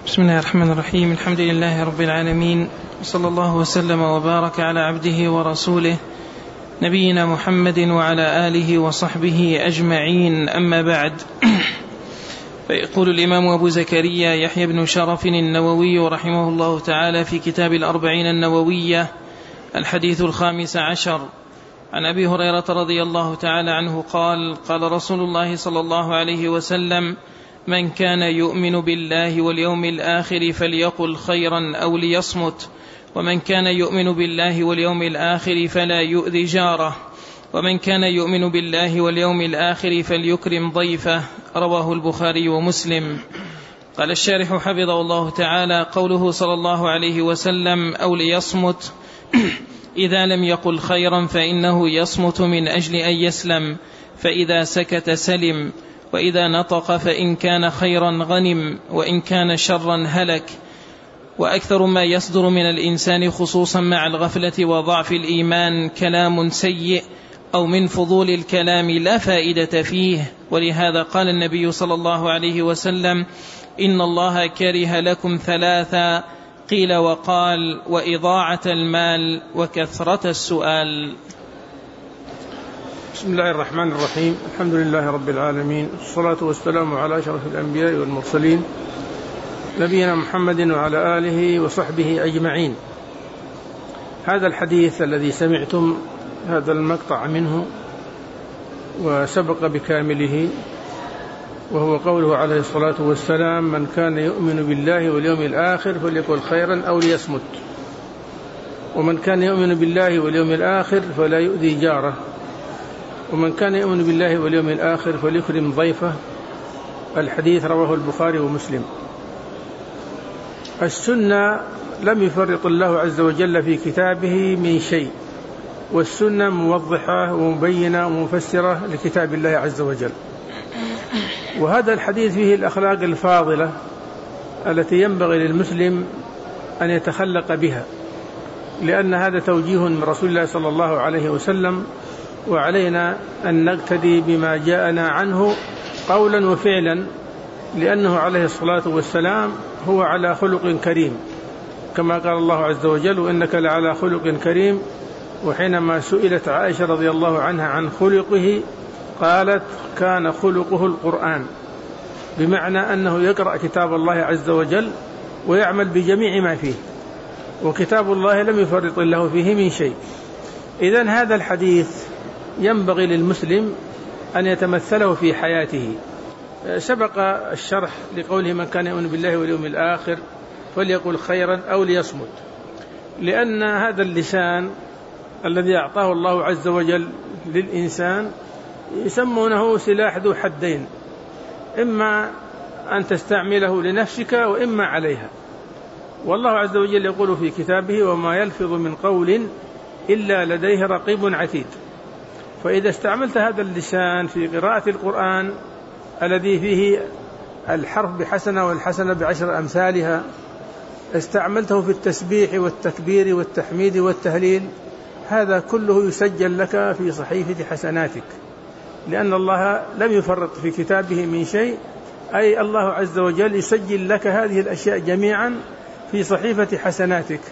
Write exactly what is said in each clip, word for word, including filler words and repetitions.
بسم الله الرحمن الرحيم. الحمد لله رب العالمين، صلى الله وسلم وبارك على عبده ورسوله نبينا محمد وعلى آله وصحبه أجمعين، أما بعد. فيقول الإمام أبو زكريا يحيى بن شرف النووي رحمه الله تعالى في كتاب الأربعين النووية الحديث الخامس عشر عن أبي هريرة رضي الله تعالى عنه قال: قال رسول الله صلى الله عليه وسلم: من كان يؤمن بالله واليوم الآخر فليقل خيرا أو ليصمت، ومن كان يؤمن بالله واليوم الآخر فلا يؤذي جاره، ومن كان يؤمن بالله واليوم الآخر فليكرم ضيفه. رواه البخاري ومسلم. قال الشارح حفظه الله تعالى: قوله صلى الله عليه وسلم أو ليصمت إذا لم يقل خيرا فإنه يصمت من أجل أن يسلم، فإذا سكت سلم، وإذا نطق فإن كان خيرا غنم، وإن كان شرا هلك. وأكثر ما يصدر من الإنسان خصوصا مع الغفلة وضعف الإيمان كلام سيء أو من فضول الكلام لا فائدة فيه، ولهذا قال النبي صلى الله عليه وسلم: إن الله كره لكم ثلاثا، قيل وقال: وإضاعة المال وكثرة السؤال. بسم الله الرحمن الرحيم. الحمد لله رب العالمين، والصلاة والسلام على أشرف الأنبياء والمرسلين نبينا محمد وعلى آله وصحبه أجمعين. هذا الحديث الذي سمعتم هذا المقطع منه وسبق بكامله، وهو قوله عليه الصلاة والسلام: من كان يؤمن بالله واليوم الآخر فليقل خيرا أو ليصمت، ومن كان يؤمن بالله واليوم الآخر فلا يؤذي جاره، ومن كان يؤمن بالله واليوم الآخر فليكرم ضيفه. الحديث رواه البخاري ومسلم. السنة لم يفرط الله عز وجل في كتابه من شيء، والسنة موضحة ومبينة ومفسرة لكتاب الله عز وجل. وهذا الحديث فيه الأخلاق الفاضلة التي ينبغي للمسلم أن يتخلق بها، لأن هذا توجيه من رسول الله صلى الله عليه وسلم، وعلينا أن نقتدي بما جاءنا عنه قولا وفعلا، لأنه عليه الصلاة والسلام هو على خلق كريم، كما قال الله عز وجل: وإنك لعلى خلق كريم. وحينما سئلت عائشة رضي الله عنها عن خلقه قالت: كان خلقه القرآن، بمعنى أنه يقرأ كتاب الله عز وجل ويعمل بجميع ما فيه، وكتاب الله لم يفرط الله فيه من شيء. إذن هذا الحديث ينبغي للمسلم أن يتمثله في حياته. سبق الشرح لقوله: من كان يؤمن بالله واليوم الآخر فليقل خيرا أو ليصمت، لأن هذا اللسان الذي أعطاه الله عز وجل للإنسان يسمونه سلاح ذو حدين، إما أن تستعمله لنفسك وإما عليها. والله عز وجل يقول في كتابه: وما يلفظ من قول إلا لديه رقيب عتيد. فإذا استعملت هذا اللسان في قراءة القرآن الذي فيه الحرف بحسنة والحسنة بعشر أمثالها، استعملته في التسبيح والتكبير والتحميد والتهليل، هذا كله يسجل لك في صحيفة حسناتك، لأن الله لم يفرط في كتابه من شيء، أي الله عز وجل يسجل لك هذه الأشياء جميعا في صحيفة حسناتك.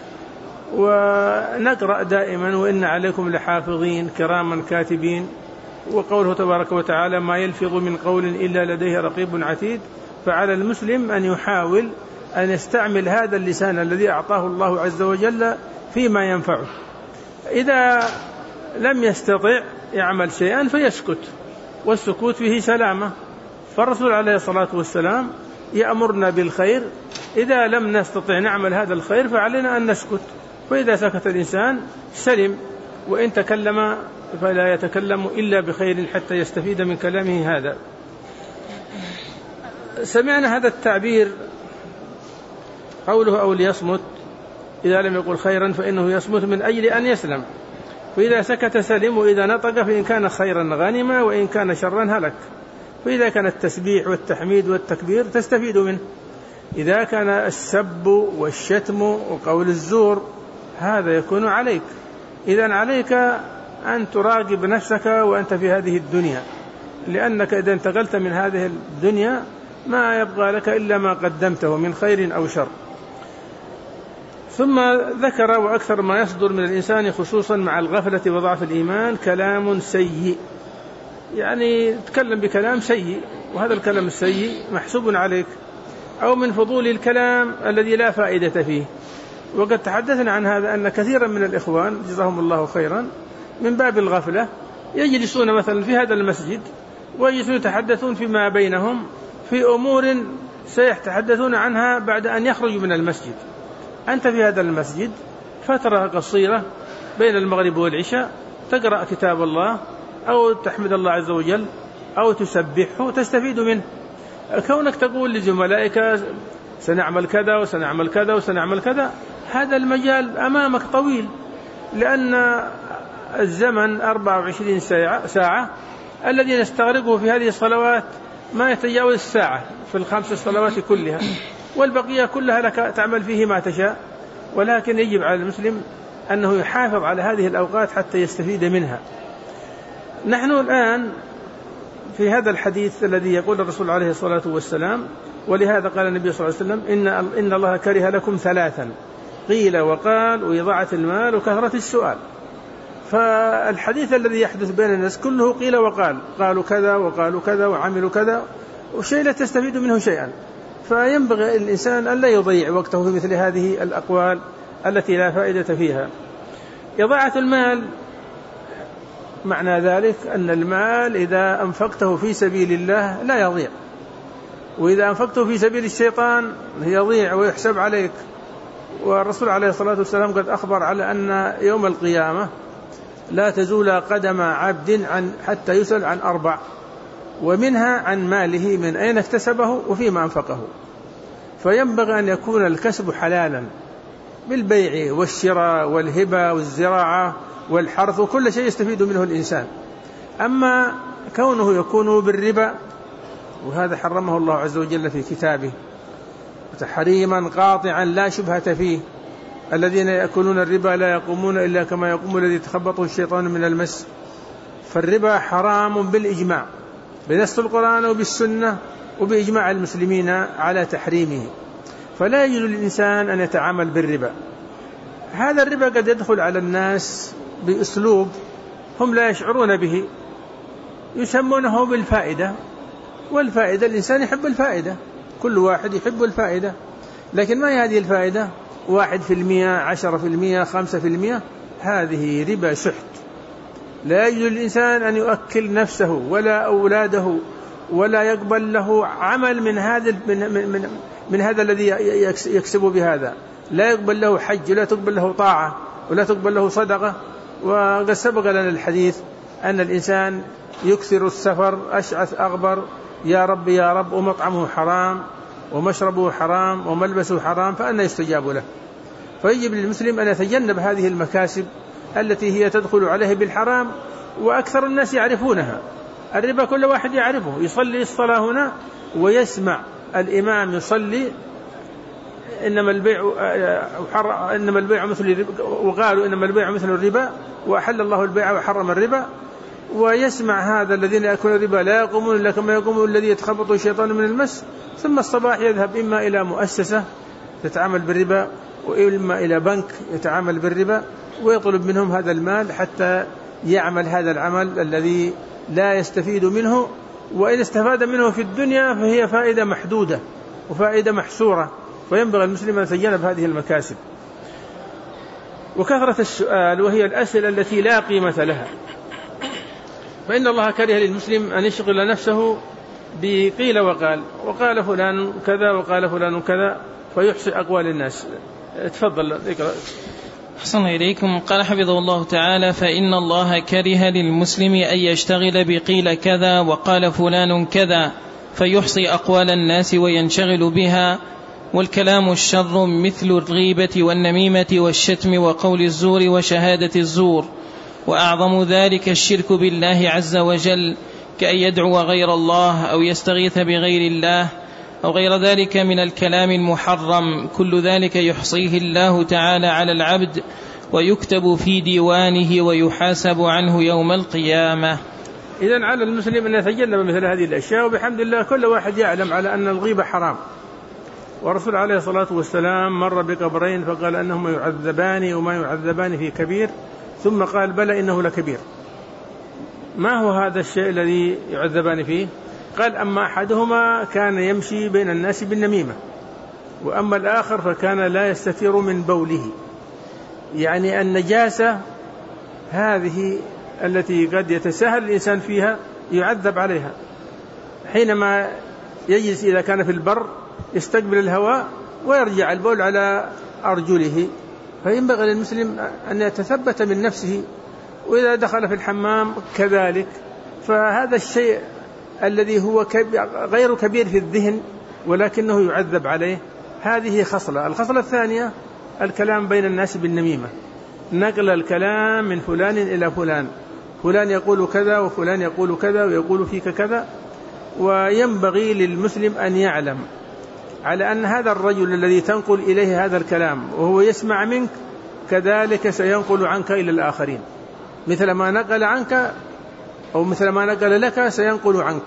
ونقرأ دائما: وإن عليكم لحافظين كراما كاتبين. وقوله تبارك وتعالى: ما يلفظ من قول إلا لديه رقيب عتيد. فعلى المسلم أن يحاول أن يستعمل هذا اللسان الذي أعطاه الله عز وجل فيما ينفعه. إذا لم يستطع يعمل شيئا فيسكت، والسكوت فيه سلامة. فالرسول عليه الصلاة والسلام يأمرنا بالخير، إذا لم نستطع نعمل هذا الخير فعلينا أن نسكت. فإذا سكت الإنسان سلم، وإن تكلم فلا يتكلم إلا بخير حتى يستفيد من كلامه هذا. سمعنا هذا التعبير قوله: أو ليصمت إذا لم يقل خيرا فإنه يصمت من أجل أن يسلم، فإذا سكت سلم، وإذا نطق فإن كان خيرا غنم، وإن كان شرا هلك. فإذا كان التسبيح والتحميد والتكبير تستفيد منه. إذا كان السب والشتم وقول الزور هذا يكون عليك. إذن عليك أن تراقب نفسك وأنت في هذه الدنيا، لأنك إذا انتقلت من هذه الدنيا ما يبقى لك إلا ما قدمته من خير أو شر. ثم ذكر وأكثر ما يصدر من الإنسان خصوصا مع الغفلة وضعف الإيمان كلام سيء، يعني تكلم بكلام سيء، وهذا الكلام السيء محسوب عليك، أو من فضول الكلام الذي لا فائدة فيه. وقد تحدثنا عن هذا أن كثيرا من الإخوان جزاهم الله خيرا من باب الغفلة يجلسون مثلا في هذا المسجد ويجلسون يتحدثون فيما بينهم في أمور سيتحدثون عنها بعد أن يخرجوا من المسجد. أنت في هذا المسجد فترة قصيرة بين المغرب والعشاء تقرأ كتاب الله أو تحمد الله عز وجل أو تسبحه تستفيد منه. كونك تقول لزملائك سنعمل كذا وسنعمل كذا وسنعمل كذا، هذا المجال أمامك طويل، لأن الزمن أربعة وعشرين ساعة الذي نستغرقه في هذه الصلوات ما يتجاوز الساعة في الخمس الصلوات كلها، والبقية كلها لك تعمل فيه ما تشاء. ولكن يجب على المسلم أنه يحافظ على هذه الأوقات حتى يستفيد منها. نحن الآن في هذا الحديث الذي يقول الرسول عليه الصلاة والسلام، ولهذا قال النبي صلى الله عليه وسلم إن, إن الله كره لكم ثلاثا قيل وقال وإضاعة المال وكثرة السؤال. فالحديث الذي يحدث بين الناس كله قيل وقال، قالوا كذا وقالوا كذا وعملوا كذا وشيء لا تستفيد منه شيئا. فينبغي الإنسان أن لا يضيع وقته في مثل هذه الأقوال التي لا فائدة فيها. إضاعة المال معنى ذلك أن المال إذا أنفقته في سبيل الله لا يضيع، وإذا أنفقته في سبيل الشيطان يضيع ويحسب عليك. والرسول عليه الصلاة والسلام قد أخبر على أن يوم القيامة لا تزول قدم عبد عن حتى يسأل عن أربع، ومنها عن ماله من أين اكتسبه وفيما أنفقه. فينبغي أن يكون الكسب حلالا بالبيع والشراء والهبة والزراعة والحرث وكل شيء يستفيد منه الإنسان. أما كونه يكون بالربا، وهذا حرمه الله عز وجل في كتابه تحريما قاطعا لا شبهة فيه. الذين يأكلون الربا لا يقومون إلا كما يقوم الذي يتخبطه الشيطان من المس. فالربا حرام بالإجماع بنص القرآن وبالسنة وبإجماع المسلمين على تحريمه. فلا يجوز للإنسان أن يتعامل بالربا. هذا الربا قد يدخل على الناس بأسلوب هم لا يشعرون به، يسمونه بالفائدة، والفائدة الإنسان يحب الفائدة، كل واحد يحب الفائدة، لكن ما هي هذه الفائدة؟ واحد في المئة، عشرة في المئة، خمسة في المئة، هذه ربا سحت. لا يجوز للإنسان أن يؤكل نفسه ولا أولاده ولا يقبل له عمل من هذا من, من, من, من هذا الذي يكسب بهذا. لا يقبل له حج ولا تقبل له طاعة ولا تقبل له صدقة. وقد سبق لنا الحديث أن الإنسان يكثر السفر أشعث أغبر يا رب يا رب، ومطعمه حرام ومشربه حرام وملبسه حرام، فأنا يستجاب له. فيجب للمسلم أن يتجنب هذه المكاسب التي هي تدخل عليه بالحرام، وأكثر الناس يعرفونها. الربا كل واحد يعرفه، يصلي الصلاة هنا ويسمع الإمام يصلي إنما البيع إنما البيع مثل الربا، وقالوا إنما البيع مثل الربا وأحل الله البيع وحرم الربا، ويسمع هذا الذين يأكلون الربا لا يقومون إلا كما يقوم الذي يتخبطه الشيطان من المس. ثم الصباح يذهب إما إلى مؤسسة تتعامل بالربا وإما إلى بنك يتعامل بالربا، ويطلب منهم هذا المال حتى يعمل هذا العمل الذي لا يستفيد منه، وإن استفاد منه في الدنيا فهي فائدة محدودة وفائدة محصورة. وينبغي المسلم أن يتجنب هذه المكاسب. وكثرة السؤال وهي الأسئلة التي لا قيمة لها، فإن الله كره للمسلم أن يشغل نفسه بقيل وقال، وقال فلان كذا وقال فلان كذا، فيحصي أقوال الناس. تفضل اقرأ. أحسن إليكم. قال حفظه الله تعالى: فإن الله كره للمسلم أن يشتغل بقيل كذا وقال فلان كذا فيحصي أقوال الناس وينشغل بها. والكلام الشر مثل الغيبة والنميمة والشتم وقول الزور وشهادة الزور، وأعظم ذلك الشرك بالله عز وجل، كأن يدعو غير الله أو يستغيث بغير الله أو غير ذلك من الكلام المحرم. كل ذلك يحصيه الله تعالى على العبد ويكتب في ديوانه ويحاسب عنه يوم القيامة. إذن على المسلم أن يتجنب مثل هذه الأشياء، وبحمد الله كل واحد يعلم على أن الغيبة حرام. ورسول عليه الصلاة والسلام مر بقبرين فقال أنهما يعذبان وما يعذبان في كبير، ثم قال بلى إنه لكبير. ما هو هذا الشيء الذي يعذبان فيه؟ قال أما أحدهما كان يمشي بين الناس بالنميمة، وأما الآخر فكان لا يستتر من بوله. يعني النجاسة هذه التي قد يتساهل الإنسان فيها يعذب عليها. حينما يجلس إذا كان في البر يستقبل الهواء ويرجع البول على أرجله، فينبغي للمسلم أن يتثبت من نفسه، وإذا دخل في الحمام كذلك. فهذا الشيء الذي هو غير كبير في الذهن ولكنه يعذب عليه، هذه خصلة. الخصلة الثانية الكلام بين الناس بالنميمة، نقل الكلام من فلان إلى فلان، فلان يقول كذا وفلان يقول كذا ويقول فيك كذا. وينبغي للمسلم أن يعلم على أن هذا الرجل الذي تنقل إليه هذا الكلام وهو يسمع منك كذلك سينقل عنك إلى الآخرين، مثل ما نقل عنك أو مثل ما نقل لك سينقل عنك.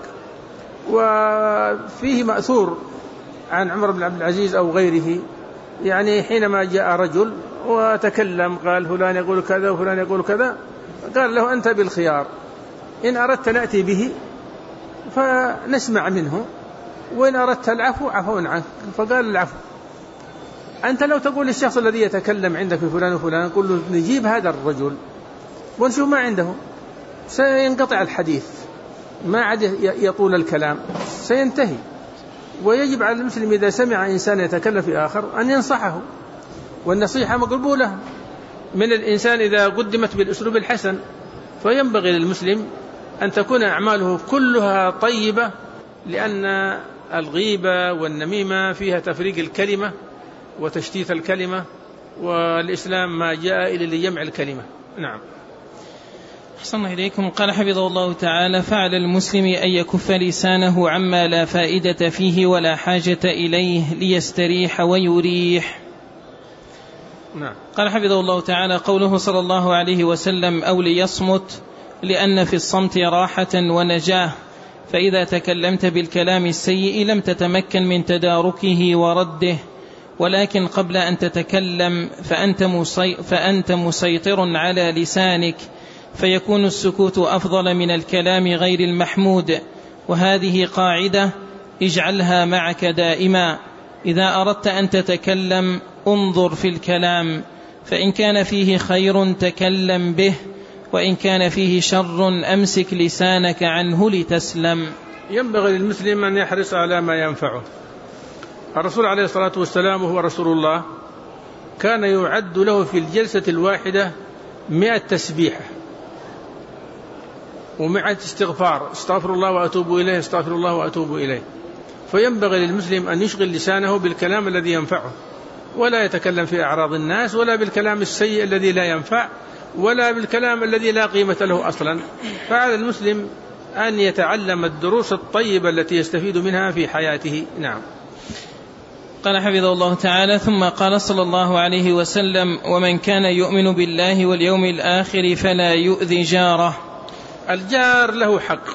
وفيه مأثور عن عمر بن عبد العزيز أو غيره، يعني حينما جاء رجل وتكلم قال فلان يقول كذا وفلان يقول كذا، قال له أنت بالخيار، إن أردت نأتي به فنسمع منه، وإن أردت العفو عفو عنك. فقال العفو. أنت لو تقول للشخص الذي يتكلم عندك في فلان وفلان قل له نجيب هذا الرجل ونشوف ما عنده، سينقطع الحديث، ما عاد يطول الكلام، سينتهي. ويجب على المسلم إذا سمع إنسان يتكلم في آخر أن ينصحه، والنصيحة مقبولة من الإنسان إذا قدمت بالأسلوب الحسن. فينبغي للمسلم أن تكون أعماله كلها طيبة، لأن الغيبة والنميمة فيها تفريق الكلمة وتشتيت الكلمة، والإسلام ما جاء إلى لجمع الكلمة. نعم. أحسن إليكم. قال حفظه الله تعالى: فعلى المسلم أن يكف لسانه عما لا فائدة فيه ولا حاجة إليه ليستريح ويريح. نعم. قال حفظه الله تعالى: قوله صلى الله عليه وسلم: أو ليصمت، لأن في الصمت راحة ونجاة، فإذا تكلمت بالكلام السيء لم تتمكن من تداركه ورده، ولكن قبل أن تتكلم فأنت, مسي فأنت مسيطر على لسانك، فيكون السكوت أفضل من الكلام غير المحمود. وهذه قاعدة اجعلها معك دائما: إذا أردت أن تتكلم انظر في الكلام، فإن كان فيه خير تكلم به، وإن كان فيه شر أمسك لسانك عنه لتسلم. ينبغي للمسلم أن يحرص على ما ينفعه. الرسول عليه الصلاة والسلام وهو رسول الله كان يعد له في الجلسة الواحدة مئة تسبيحة ومئة استغفار، استغفر الله وأتوب إليه، استغفر الله وأتوب إليه. فينبغي للمسلم أن يشغل لسانه بالكلام الذي ينفعه، ولا يتكلم في أعراض الناس، ولا بالكلام السيء الذي لا ينفع، ولا بالكلام الذي لا قيمة له أصلا. فعلى المسلم أن يتعلم الدروس الطيبة التي يستفيد منها في حياته. نعم. قال حفظه الله تعالى: ثم قال صلى الله عليه وسلم: ومن كان يؤمن بالله واليوم الآخر فلا يؤذي جاره. الجار له حق،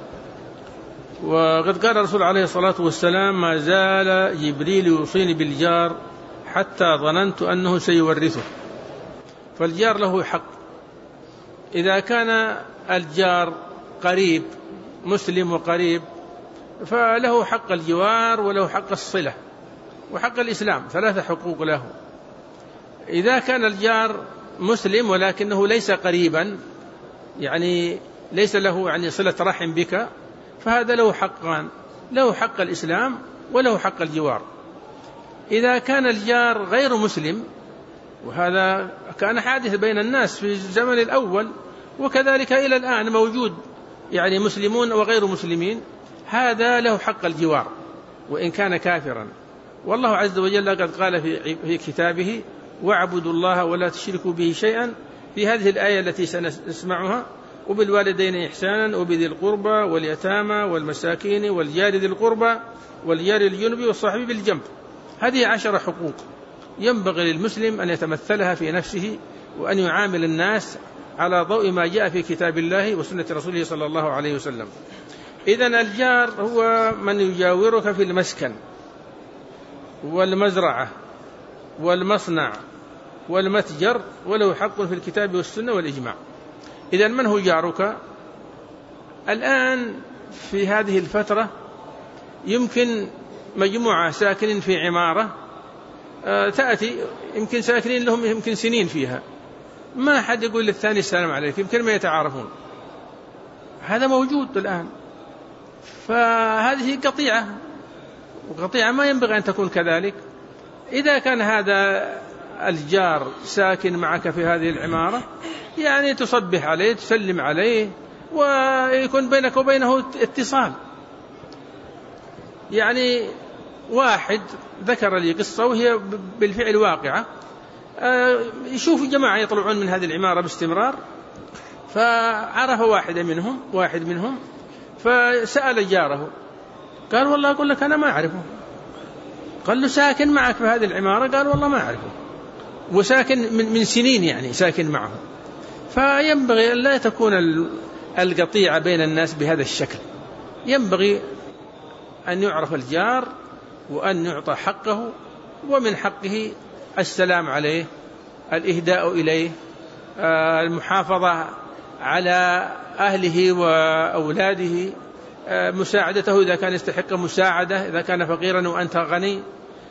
وقد قال الرسول عليه الصلاة والسلام: ما زال جبريل يوصيني بالجار حتى ظننت أنه سيورثه. فالجار له حق. إذا كان الجار قريب مسلم وقريب فله حق الجوار وله حق الصلة وحق الإسلام، ثلاثة حقوق له. إذا كان الجار مسلم ولكنه ليس قريبا، يعني ليس له يعني صلة رحم بك، فهذا له حقان: له حق الإسلام وله حق الجوار. إذا كان الجار غير مسلم، وهذا كان حادث بين الناس في الزمن الأول وكذلك إلى الآن موجود، يعني مسلمون وغير مسلمين، هذا له حق الجوار وإن كان كافرا. والله عز وجل قد قال في كتابه: واعبدوا الله ولا تشركوا به شيئا، في هذه الآية التي سنسمعها: وبالوالدين إحسانا وبذي القربى واليتامى والمساكين والجار ذي القربى والجار الجنب والصاحب بالجنب. هذه عشر حقوق ينبغي للمسلم أن يتمثلها في نفسه، وأن يعامل الناس على ضوء ما جاء في كتاب الله وسنة رسوله صلى الله عليه وسلم. إذن الجار هو من يجاورك في المسكن والمزرعة والمصنع والمتجر وله حق في الكتاب والسنة والإجماع. إذن من هو جارك؟ الآن في هذه الفترة يمكن مجموعة ساكنين في عمارة تأتي يمكن ساكنين لهم يمكن سنين فيها، ما حد يقول للثاني السلام عليك، يمكن ما يتعارفون. هذا موجود الآن، فهذه قطيعة، وقطيعة ما ينبغي أن تكون كذلك. إذا كان هذا الجار ساكن معك في هذه العمارة يعني تصبح عليه تسلم عليه ويكون بينك وبينه اتصال. يعني واحد ذكر لي قصة وهي بالفعل واقعة، يشوف جماعة يطلعون من هذه العمارة باستمرار، فعرف واحد منهم واحد منهم فسأل جاره، قال والله أقول لك أنا ما أعرفه. قال له ساكن معك في هذه العمارة؟ قال والله ما أعرفه، وساكن من, من سنين يعني ساكن معه. فينبغي أن لا تكون القطيعة بين الناس بهذا الشكل، ينبغي أن يعرف الجار وأن يعطى حقه، ومن حقه السلام عليه، الإهداء إليه، المحافظة على أهله وأولاده، مساعدته إذا كان يستحق مساعدة، إذا كان فقيرا وأنت غني.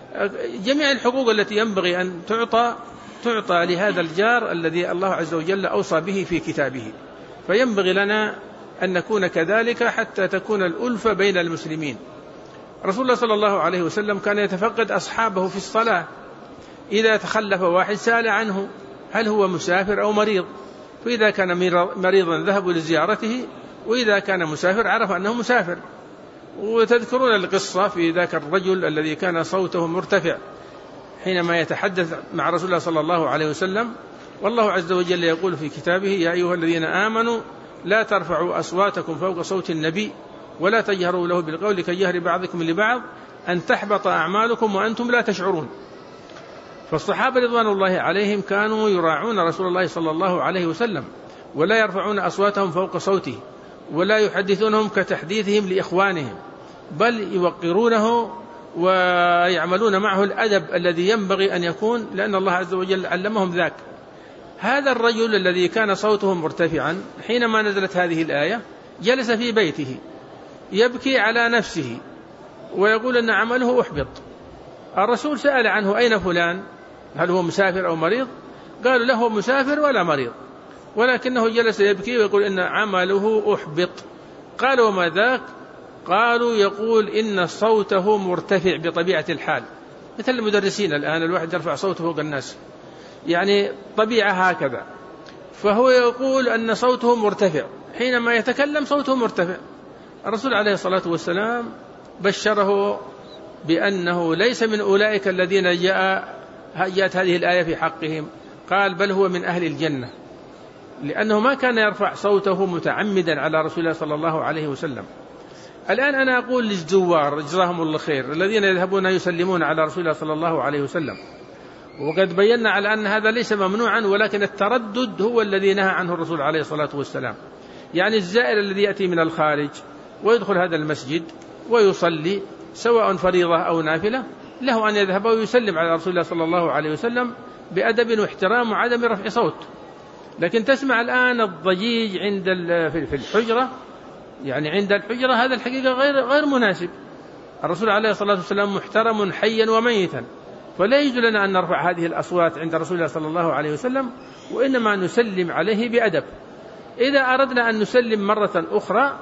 جميع الحقوق التي ينبغي أن تعطى تعطى لهذا الجار الذي الله عز وجل أوصى به في كتابه. فينبغي لنا أن نكون كذلك حتى تكون الألفة بين المسلمين. رسول الله صلى الله عليه وسلم كان يتفقد أصحابه في الصلاة، إذا تخلف واحد سأل عنه هل هو مسافر أو مريض، فإذا كان مريضا ذهبوا لزيارته، وإذا كان مسافر عرف أنه مسافر. وتذكرون القصة في ذاك الرجل الذي كان صوته مرتفع حينما يتحدث مع رسول الله صلى الله عليه وسلم، والله عز وجل يقول في كتابه يا أيها الذين آمنوا لا ترفعوا أصواتكم فوق صوت النبي ولا تجهروا له بالقول كجهر بعضكم لبعض أن تحبط أعمالكم وأنتم لا تشعرون. فالصحابة رضوان الله عليهم كانوا يراعون رسول الله صلى الله عليه وسلم، ولا يرفعون أصواتهم فوق صوته، ولا يحدثونهم كتحديثهم لإخوانهم، بل يوقرونه ويعملون معه الأدب الذي ينبغي أن يكون، لأن الله عز وجل علمهم ذاك. هذا الرجل الذي كان صوته مرتفعا حينما نزلت هذه الآية جلس في بيته يبكي على نفسه ويقول أن عمله أحبط. الرسول سأل عنه أين فلان، هل هو مسافر أو مريض؟ قالوا له مسافر ولا مريض، ولكنه جلس يبكي ويقول إن عمله أحبط. قالوا وما ذاك؟ قالوا يقول إن صوته مرتفع بطبيعة الحال، مثل المدرسين الآن الواحد يرفع صوته فوق الناس، يعني طبيعة هكذا. فهو يقول أن صوته مرتفع، حينما يتكلم صوته مرتفع. الرسول عليه الصلاة والسلام بشره بأنه ليس من أولئك الذين جاء جاءت هذه الآية في حقهم، قال بل هو من أهل الجنة، لأنه ما كان يرفع صوته متعمدا على رسول الله صلى الله عليه وسلم. الآن أنا أقول للزوار جزاهم الله خير الذين يذهبون يسلمون على رسول الله صلى الله عليه وسلم، وقد بينا على أن هذا ليس ممنوعا، ولكن التردد هو الذي نهى عنه الرسول عليه الصلاة والسلام. يعني الزائر الذي يأتي من الخارج ويدخل هذا المسجد ويصلي سواء فريضة أو نافلة، له أن يذهب ويسلم على رسول الله صلى الله عليه وسلم بأدب واحترام وعدم رفع صوت. لكن تسمع الآن الضجيج عند في الحجرة، يعني عند الحجرة، هذا الحقيقة غير غير مناسب. الرسول عليه الصلاة والسلام محترم حيا وميتا، فلا يجوز لنا أن نرفع هذه الأصوات عند رسول الله صلى الله عليه وسلم، وإنما نسلم عليه بأدب. إذا أردنا أن نسلم مرة أخرى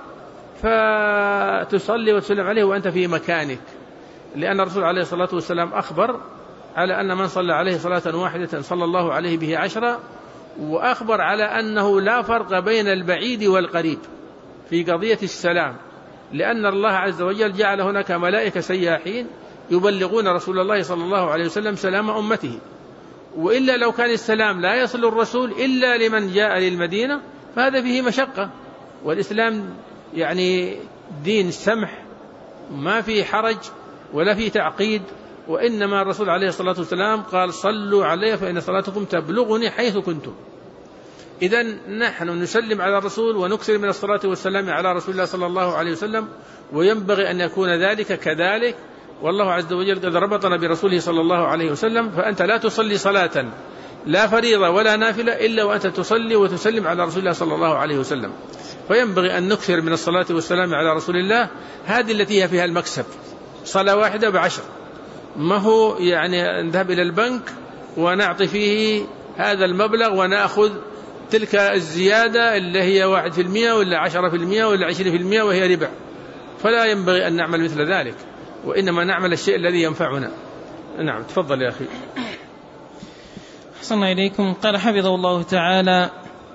فتصلي وتسلم عليه وأنت في مكانك، لأن الرسول عليه الصلاة والسلام أخبر على أن من صلى عليه صلاة واحدة صلى الله عليه به عشرة، وأخبر على أنه لا فرق بين البعيد والقريب في قضية السلام، لأن الله عز وجل جعل هناك ملائكة سياحين يبلغون رسول الله صلى الله عليه وسلم سلام أمته. وإلا لو كان السلام لا يصل الرسول إلا لمن جاء للمدينة فهذا فيه مشقة. والإسلام يعني دين سمح، ما فيه حرج ولا فيه تعقيد، وإنما الرسول عليه الصلاة والسلام قال صلوا علي فإن صلاتكم تبلغني حيث كنتم. إذن نحن نسلم على الرسول ونكثر من الصلاة والسلام على رسول الله صلى الله عليه وسلم، وينبغي أن يكون ذلك كذلك، والله عز وجل قد ربطنا برسوله صلى الله عليه وسلم. فأنت لا تصلي صلاة لا فريضة ولا نافلة إلا وأنت تصلي وتسلم على رسول الله صلى الله عليه وسلم. فينبغي أن نكثر من الصلاة والسلام على رسول الله، هذه التي هي فيها المكسب. صلاة واحدة بعشر، ما هو يعني نذهب إلى البنك ونعطي فيه هذا المبلغ ونأخذ تلك الزيادة اللي هي واحد في المئة ولا عشرة في المئة ولا عشرين في المئة وهي ربع. فلا ينبغي أن نعمل مثل ذلك، وإنما نعمل الشيء الذي ينفعنا. نعم، تفضل يا أخي. أحسن إليكم. قال حفظه الله تعالى: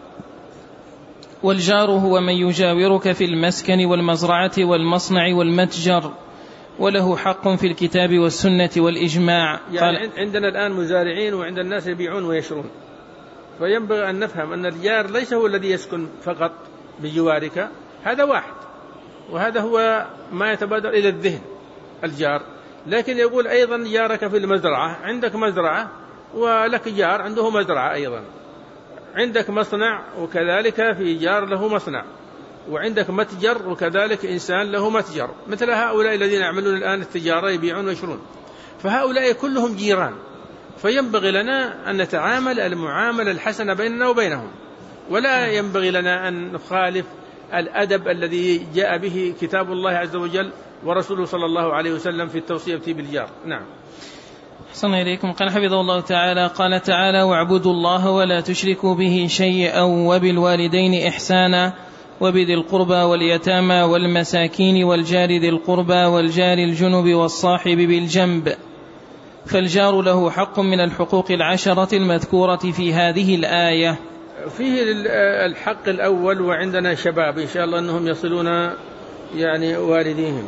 والجار هو من يجاورك في المسكن والمزرعة والمصنع والمتجر، وله حق في الكتاب والسنة والإجماع. يعني قال عندنا الآن مزارعين وعند الناس يبيعون ويشرون، فينبغي أن نفهم أن الجار ليس هو الذي يسكن فقط بجوارك، هذا واحد، وهذا هو ما يتبادر إلى الذهن الجار. لكن يقول أيضا جارك في المزرعة، عندك مزرعة ولك جار عنده مزرعة أيضا، عندك مصنع وكذلك في جار له مصنع، وعندك متجر وكذلك إنسان له متجر، مثل هؤلاء الذين يعملون الآن التجارة يبيعون ويشرون، فهؤلاء كلهم جيران. فينبغي لنا أن نتعامل المعاملة الحسنة بيننا وبينهم، ولا ينبغي لنا أن نخالف الأدب الذي جاء به كتاب الله عز وجل ورسوله صلى الله عليه وسلم في التوصية بالجار. نعم. أحسن إليكم. قال حفظه الله تعالى: قال تعالى: واعبدوا الله ولا تشركوا به شيئا وبالوالدين إحسانا وبذي القربى واليتامى والمساكين والجار ذي القربى والجار الجنب والصاحب بالجنب. فالجار له حق من الحقوق العشرة المذكورة في هذه الآية. فيه الحق الأول، وعندنا شباب إن شاء الله أنهم يصلون يعني والديهم.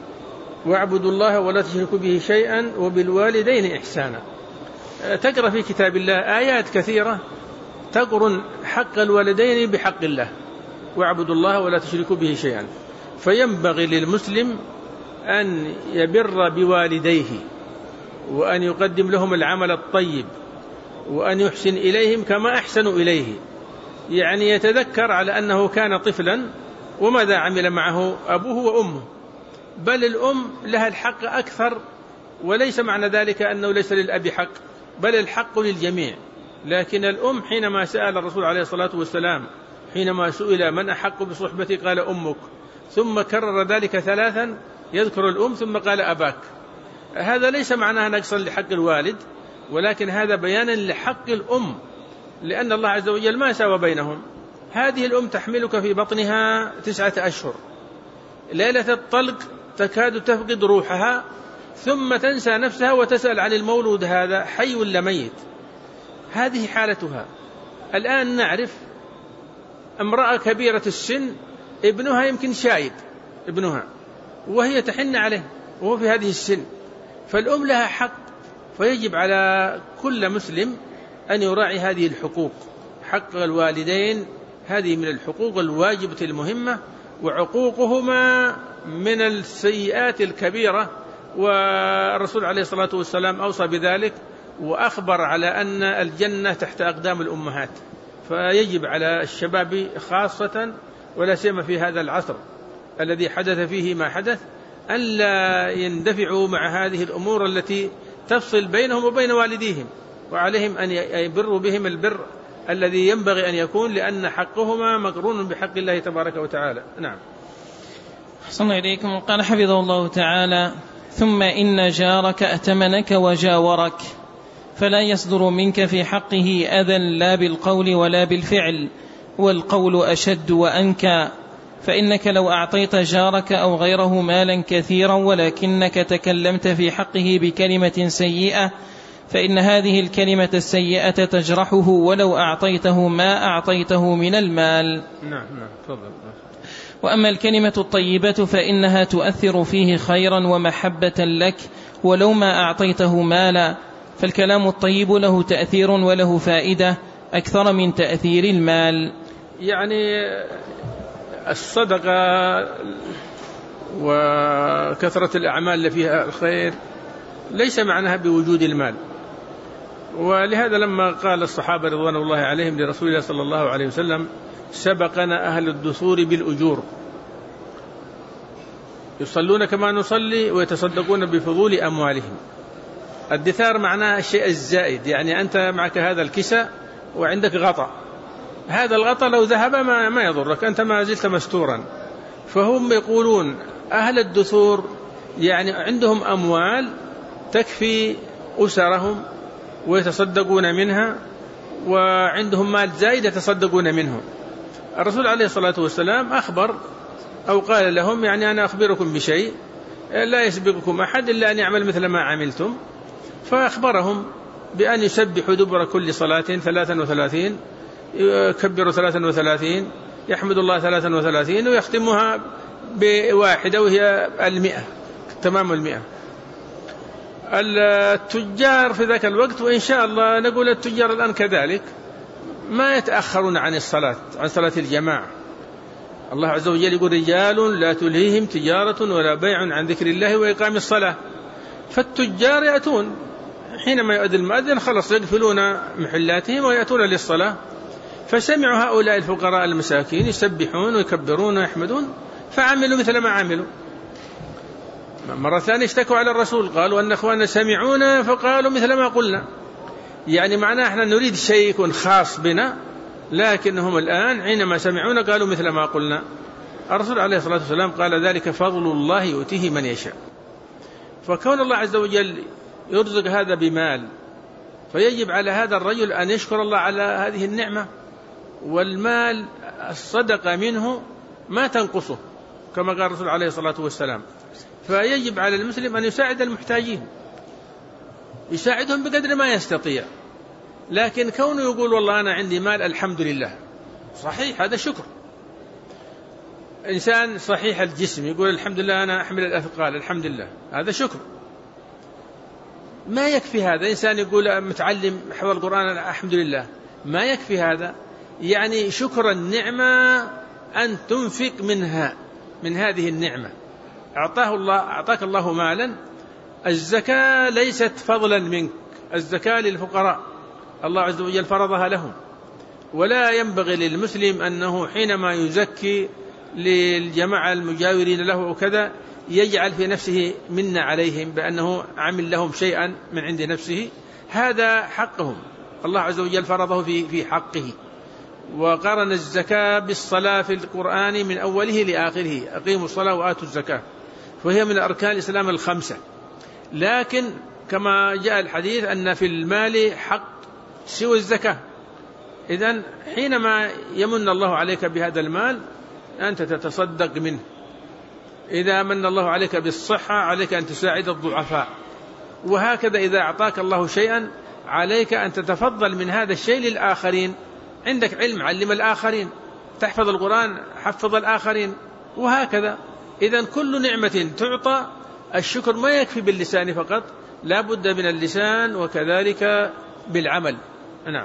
واعبدوا الله ولا تشركوا به شيئا وبالوالدين إحسانا. تقرأ في كتاب الله آيات كثيرة تقرن حق الوالدين بحق الله، واعبدوا الله ولا تشركوا به شيئا. فينبغي للمسلم أن يبر بوالديه، وأن يقدم لهم العمل الطيب، وأن يحسن إليهم كما أحسنوا إليه. يعني يتذكر على أنه كان طفلا وماذا عمل معه أبوه وأمه، بل الأم لها الحق أكثر، وليس معنى ذلك أنه ليس للأب حق، بل الحق للجميع. لكن الأم حينما سأل الرسول عليه الصلاة والسلام حينما سئل من أحق بصحبتي قال أمك، ثم كرر ذلك ثلاثا يذكر الأم ثم قال أباك. هذا ليس معناه نقصا لحق الوالد، ولكن هذا بيانا لحق الأم، لأن الله عز وجل ما ساوى بينهم. هذه الأم تحملك في بطنها تسعة أشهر، ليلة الطلق تكاد تفقد روحها، ثم تنسى نفسها وتسأل عن المولود هذا حي ولا ميت. هذه حالتها. الآن نعرف امرأة كبيرة السن ابنها يمكن شايب ابنها، وهي تحن عليه وهو في هذه السن، فالأم لها حق. فيجب على كل مسلم أن يراعي هذه الحقوق. حق الوالدين هذه من الحقوق الواجبة المهمة، وعقوقهما من السيئات الكبيرة، والرسول عليه الصلاة والسلام أوصى بذلك وأخبر على أن الجنة تحت أقدام الأمهات. فيجب على الشباب خاصة ولا سيما في هذا العصر الذي حدث فيه ما حدث أن لا يندفعوا مع هذه الأمور التي تفصل بينهم وبين والديهم، وعليهم أن يبروا بهم البر الذي ينبغي أن يكون، لأن حقهما مقرون بحق الله تبارك وتعالى. نعم. أحسن إليكم. قال حفظه الله تعالى: ثم إن جارك أتمنك وجاورك، فلا يصدر منك في حقه أذى لا بالقول ولا بالفعل، والقول أشد وأنكى. فإنك لو أعطيت جارك أو غيره مالا كثيرا ولكنك تكلمت في حقه بكلمة سيئة، فإن هذه الكلمة السيئة تجرحه ولو أعطيته ما أعطيته من المال. نعم نعم تفضل. وأما الكلمة الطيبة فإنها تؤثر فيه خيرا ومحبة لك ولو ما أعطيته مالا، فالكلام الطيب له تأثير وله فائدة أكثر من تأثير المال. يعني الصدقة وكثرة الأعمال اللي فيها الخير ليس معناها بوجود المال، ولهذا لما قال الصحابة رضوان الله عليهم لرسول الله صلى الله عليه وسلم سبقنا أهل الدثور بالأجور، يصلون كما نصلي ويتصدقون بفضول أموالهم. الدثار معناه الشيء الزائد، يعني أنت معك هذا الكساء وعندك غطاء، هذا الغطاء لو ذهب ما, ما يضرك، أنت ما زلت مستورا. فهم يقولون أهل الدثور يعني عندهم أموال تكفي أسرهم ويتصدقون منها، وعندهم مال زائد يتصدقون منه. الرسول عليه الصلاة والسلام أخبر أو قال لهم يعني أنا أخبركم بشيء لا يسبقكم أحد إلا أن يعمل مثل ما عملتم. فأخبرهم بأن يسبحوا دبر كل صلاة ثلاثا وثلاثين، يكبروا ثلاثا وثلاثين، يحمد الله ثلاثا وثلاثين، ويختمها بواحدة وهي المئة، تمام المئة. التجار في ذاك الوقت، وإن شاء الله نقول التجار الآن كذلك، ما يتأخرون عن الصلاة، عن صلاة الجماعة. الله عز وجل يقول رجال لا تلهيهم تجارة ولا بيع عن ذكر الله وإقام الصلاة. فالتجار يأتون حينما يؤذن المؤذن خلص يقفلون محلاتهم ويأتون للصلاة. فسمعوا هؤلاء الفقراء المساكين يسبحون ويكبرون ويحمدون فعملوا مثل ما عملوا. مرة ثانية اشتكوا على الرسول قالوا أن أخواننا سمعونا فقالوا مثل ما قلنا، يعني معناه احنا نريد شيء يكون خاص بنا، لكنهم الآن حينما سمعونا قالوا مثل ما قلنا. الرسول عليه الصلاة والسلام قال ذلك فضل الله يؤتيه من يشاء. فكون الله عز وجل يرزق هذا بمال فيجب على هذا الرجل أن يشكر الله على هذه النعمة، والمال الصدقة منه ما تنقصه كما قال الرسول عليه الصلاة والسلام. فيجب على المسلم أن يساعد المحتاجين، يساعدهم بقدر ما يستطيع. لكن كونه يقول والله أنا عندي مال الحمد لله، صحيح هذا شكر. إنسان صحيح الجسم يقول الحمد لله أنا أحمل الأثقال الحمد لله، هذا شكر. ما يكفي هذا. إنسان يقول متعلم حفظ القرآن الحمد لله، ما يكفي هذا. يعني شكر النعمة أن تنفق منها، من هذه النعمة. أعطاه الله أعطاك الله مالا، الزكاة ليست فضلا منك، الزكاة للفقراء، الله عز وجل فرضها لهم. ولا ينبغي للمسلم أنه حينما يزكي للجماعة المجاورين له وكذا يجعل في نفسه منة عليهم بأنه عمل لهم شيئا من عند نفسه، هذا حقهم، الله عز وجل فرضه في في حقه. وقارن الزكاة بالصلاة في القرآن من أوله لآخره، أقيموا الصلاة وآتوا الزكاة، فهي من أركان الإسلام الخمسة. لكن كما جاء الحديث أن في المال حق سوى الزكاة. إذن حينما يمن الله عليك بهذا المال أنت تتصدق منه. إذا من الله عليك بالصحة عليك أن تساعد الضعفاء، وهكذا إذا أعطاك الله شيئا عليك أن تتفضل من هذا الشيء للآخرين. عندك علم علم الآخرين، تحفظ القرآن حفظ الآخرين، وهكذا. إذن كل نعمة تعطى الشكر ما يكفي باللسان فقط، لا بد من اللسان وكذلك بالعمل. نعم.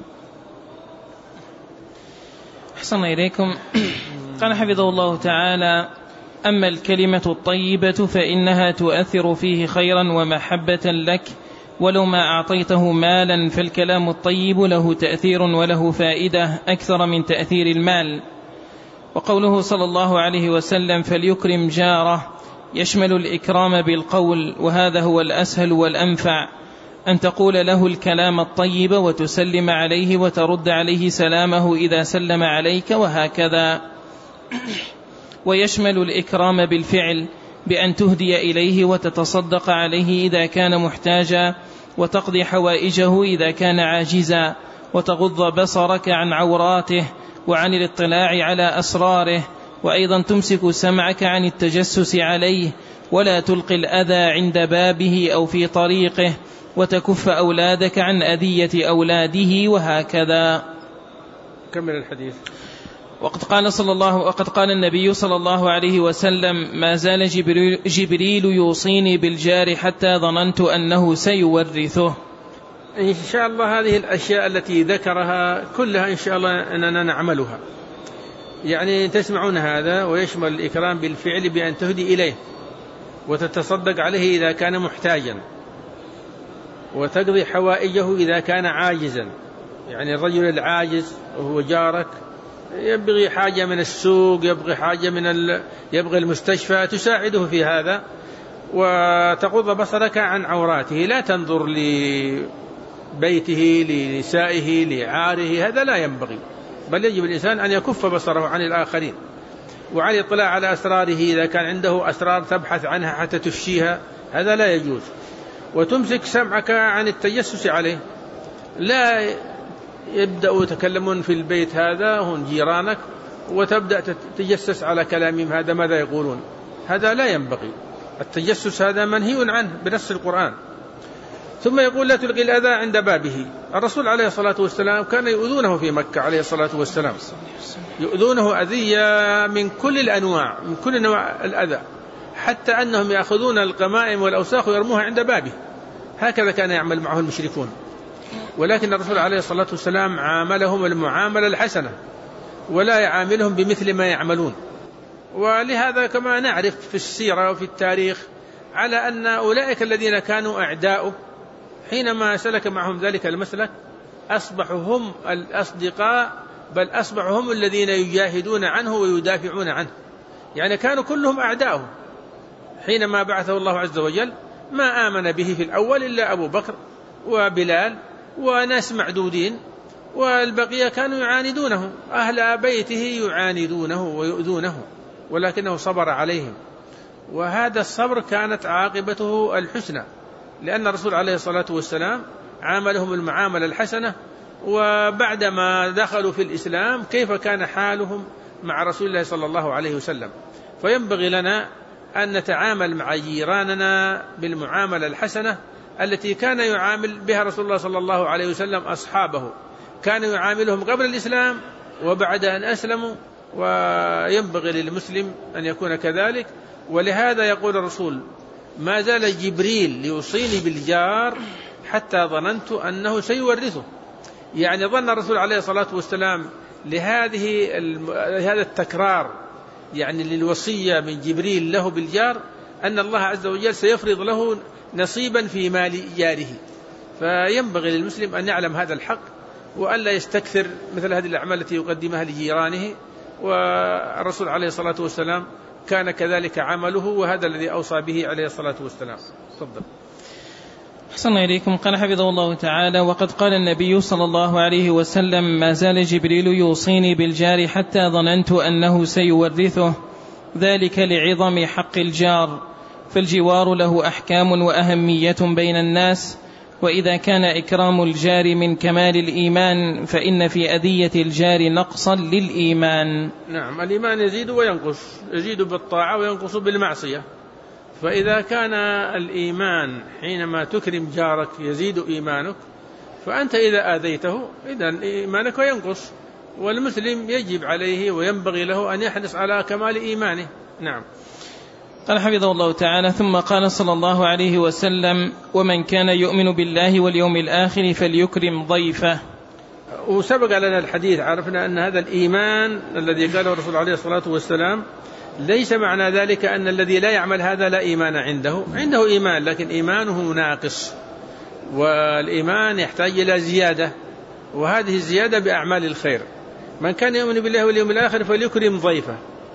أحسن إليكم. قال حفظه الله تعالى: أما الكلمة الطيبة فإنها تؤثر فيه خيرا ومحبة لك، ولو ما أعطيته مالا فالكلام الطيب له تأثير وله فائدة أكثر من تأثير المال. وقوله صلى الله عليه وسلم فليكرم جاره يشمل الإكرام بالقول، وهذا هو الأسهل والأنفع، أن تقول له الكلام الطيب وتسلم عليه وترد عليه سلامه إذا سلم عليك، وهكذا. ويشمل الإكرام بالفعل بأن تهدي إليه وتتصدق عليه إذا كان محتاجا، وتقضي حوائجه إذا كان عاجزا، وتغض بصرك عن عوراته وعن الاطلاع على أسراره، وأيضا تمسك سمعك عن التجسس عليه، ولا تلقي الأذى عند بابه أو في طريقه، وتكف أولادك عن أذية أولاده، وهكذا. كمل الحديث. وقد قال صلى الله وقد قال النبي صلى الله عليه وسلم: ما زال جبريل, جبريل يوصيني بالجار حتى ظننت أنه سيورثه. إن شاء الله هذه الأشياء التي ذكرها كلها إن شاء الله أننا نعملها. يعني تسمعون هذا، ويشمل الإكرام بالفعل بأن تهدي إليه وتتصدق عليه إذا كان محتاجا، وتقضي حوائجه إذا كان عاجزا. يعني الرجل العاجز وهو جارك يبغي حاجة من السوق، يبغي حاجة من ال... يبغي المستشفى، تساعده في هذا وتغض بصرك عن عوراته، لا تنظر لبيته لنسائه لعاره، هذا لا ينبغي، بل يجب الإنسان أن يكف بصره عن الآخرين وعن الاطلاع على أسراره إذا كان عنده أسرار تبحث عنها حتى تفشيها، هذا لا يجوز. وتمسك سمعك عن التجسس عليه، لا يبدأوا يتكلمون في البيت هذا هم جيرانك وتبدأ تتجسس على كلامهم، هذا ماذا يقولون، هذا لا ينبغي. التجسس هذا منهي عنه بنص القرآن. ثم يقول لا تلقي الأذى عند بابه. الرسول عليه الصلاة والسلام كان يؤذونه في مكة عليه الصلاة والسلام، يؤذونه أذية من كل الأنواع، من كل أنواع الأذى، حتى أنهم يأخذون القمائم والأوساخ ويرموها عند بابه، هكذا كان يعمل معه المشركون. ولكن الرسول عليه الصلاة والسلام عاملهم المعاملة الحسنة ولا يعاملهم بمثل ما يعملون. ولهذا كما نعرف في السيرة وفي التاريخ على أن أولئك الذين كانوا أعداؤه حينما سلك معهم ذلك المسلك أصبحوا هم الأصدقاء، بل أصبحوا هم الذين يجاهدون عنه ويدافعون عنه. يعني كانوا كلهم أعداؤه. حينما بعثه الله عز وجل ما آمن به في الأول إلا أبو بكر وبلال وناس معدودين، والبقية كانوا يعاندونه، أهل بيته يعاندونه ويؤذونه، ولكنه صبر عليهم، وهذا الصبر كانت عاقبته الحسنى، لأن الرسول عليه الصلاة والسلام عاملهم المعاملة الحسنة. وبعدما دخلوا في الإسلام كيف كان حالهم مع رسول الله صلى الله عليه وسلم. فينبغي لنا أن نتعامل مع جيراننا بالمعاملة الحسنة التي كان يعامل بها رسول الله صلى الله عليه وسلم أصحابه، كان يعاملهم قبل الإسلام وبعد أن أسلموا، وينبغي للمسلم أن يكون كذلك. ولهذا يقول الرسول ما زال جبريل يوصيني بالجار حتى ظننت أنه سيورثه. يعني ظن الرسول عليه الصلاة والسلام لهذه هذا التكرار يعني للوصية من جبريل له بالجار أن الله عز وجل سيفرض له نصيبا في مال جاره. فينبغي للمسلم أن يعلم هذا الحق وأن لا يستكثر مثل هذه الأعمال التي يقدمها لجيرانه. والرسول عليه الصلاة والسلام كان كذلك عمله، وهذا الذي أوصى به عليه الصلاة والسلام. تفضل. أحسن إليكم. قال حفظه الله تعالى: وقد قال النبي صلى الله عليه وسلم ما زال جبريل يوصيني بالجار حتى ظننت أنه سيورثه، ذلك لعظم حق الجار، فالجوار له أحكام وأهمية بين الناس، وإذا كان إكرام الجار من كمال الإيمان فإن في أذية الجار نقصا للإيمان. نعم، الإيمان يزيد وينقص، يزيد بالطاعة وينقص بالمعصية. فإذا كان الإيمان حينما تكرم جارك يزيد إيمانك، فأنت إذا آذيته إذن إيمانك ينقص. والمسلم يجب عليه وينبغي له أن يحرص على كمال إيمانه. نعم. قال حفظه الله تعالى: ثم قال صلى الله عليه وسلم: ومن كان يؤمن بالله واليوم الآخر فليكرم ضيفه. وسبق لنا الحديث، عرفنا أن هذا الإيمان الذي قاله الرسول عليه الصلاة والسلام ليس معنى ذلك أن الذي لا يعمل هذا لا إيمان عنده، عنده إيمان لكن إيمانه ناقص، والإيمان يحتاج إلى زيادة، وهذه الزيادة بأعمال الخير. من كان يؤمن بالله واليوم الآخر فليكرم ضيفه.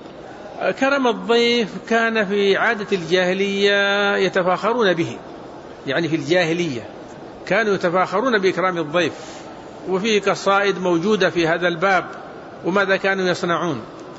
كرم الضيف كان في عادة الجاهلية يتفاخرون به، يعني في الجاهلية كانوا يتفاخرون بإكرام الضيف، وفي قصائد موجودة في هذا الباب وماذا كانوا يصنعون.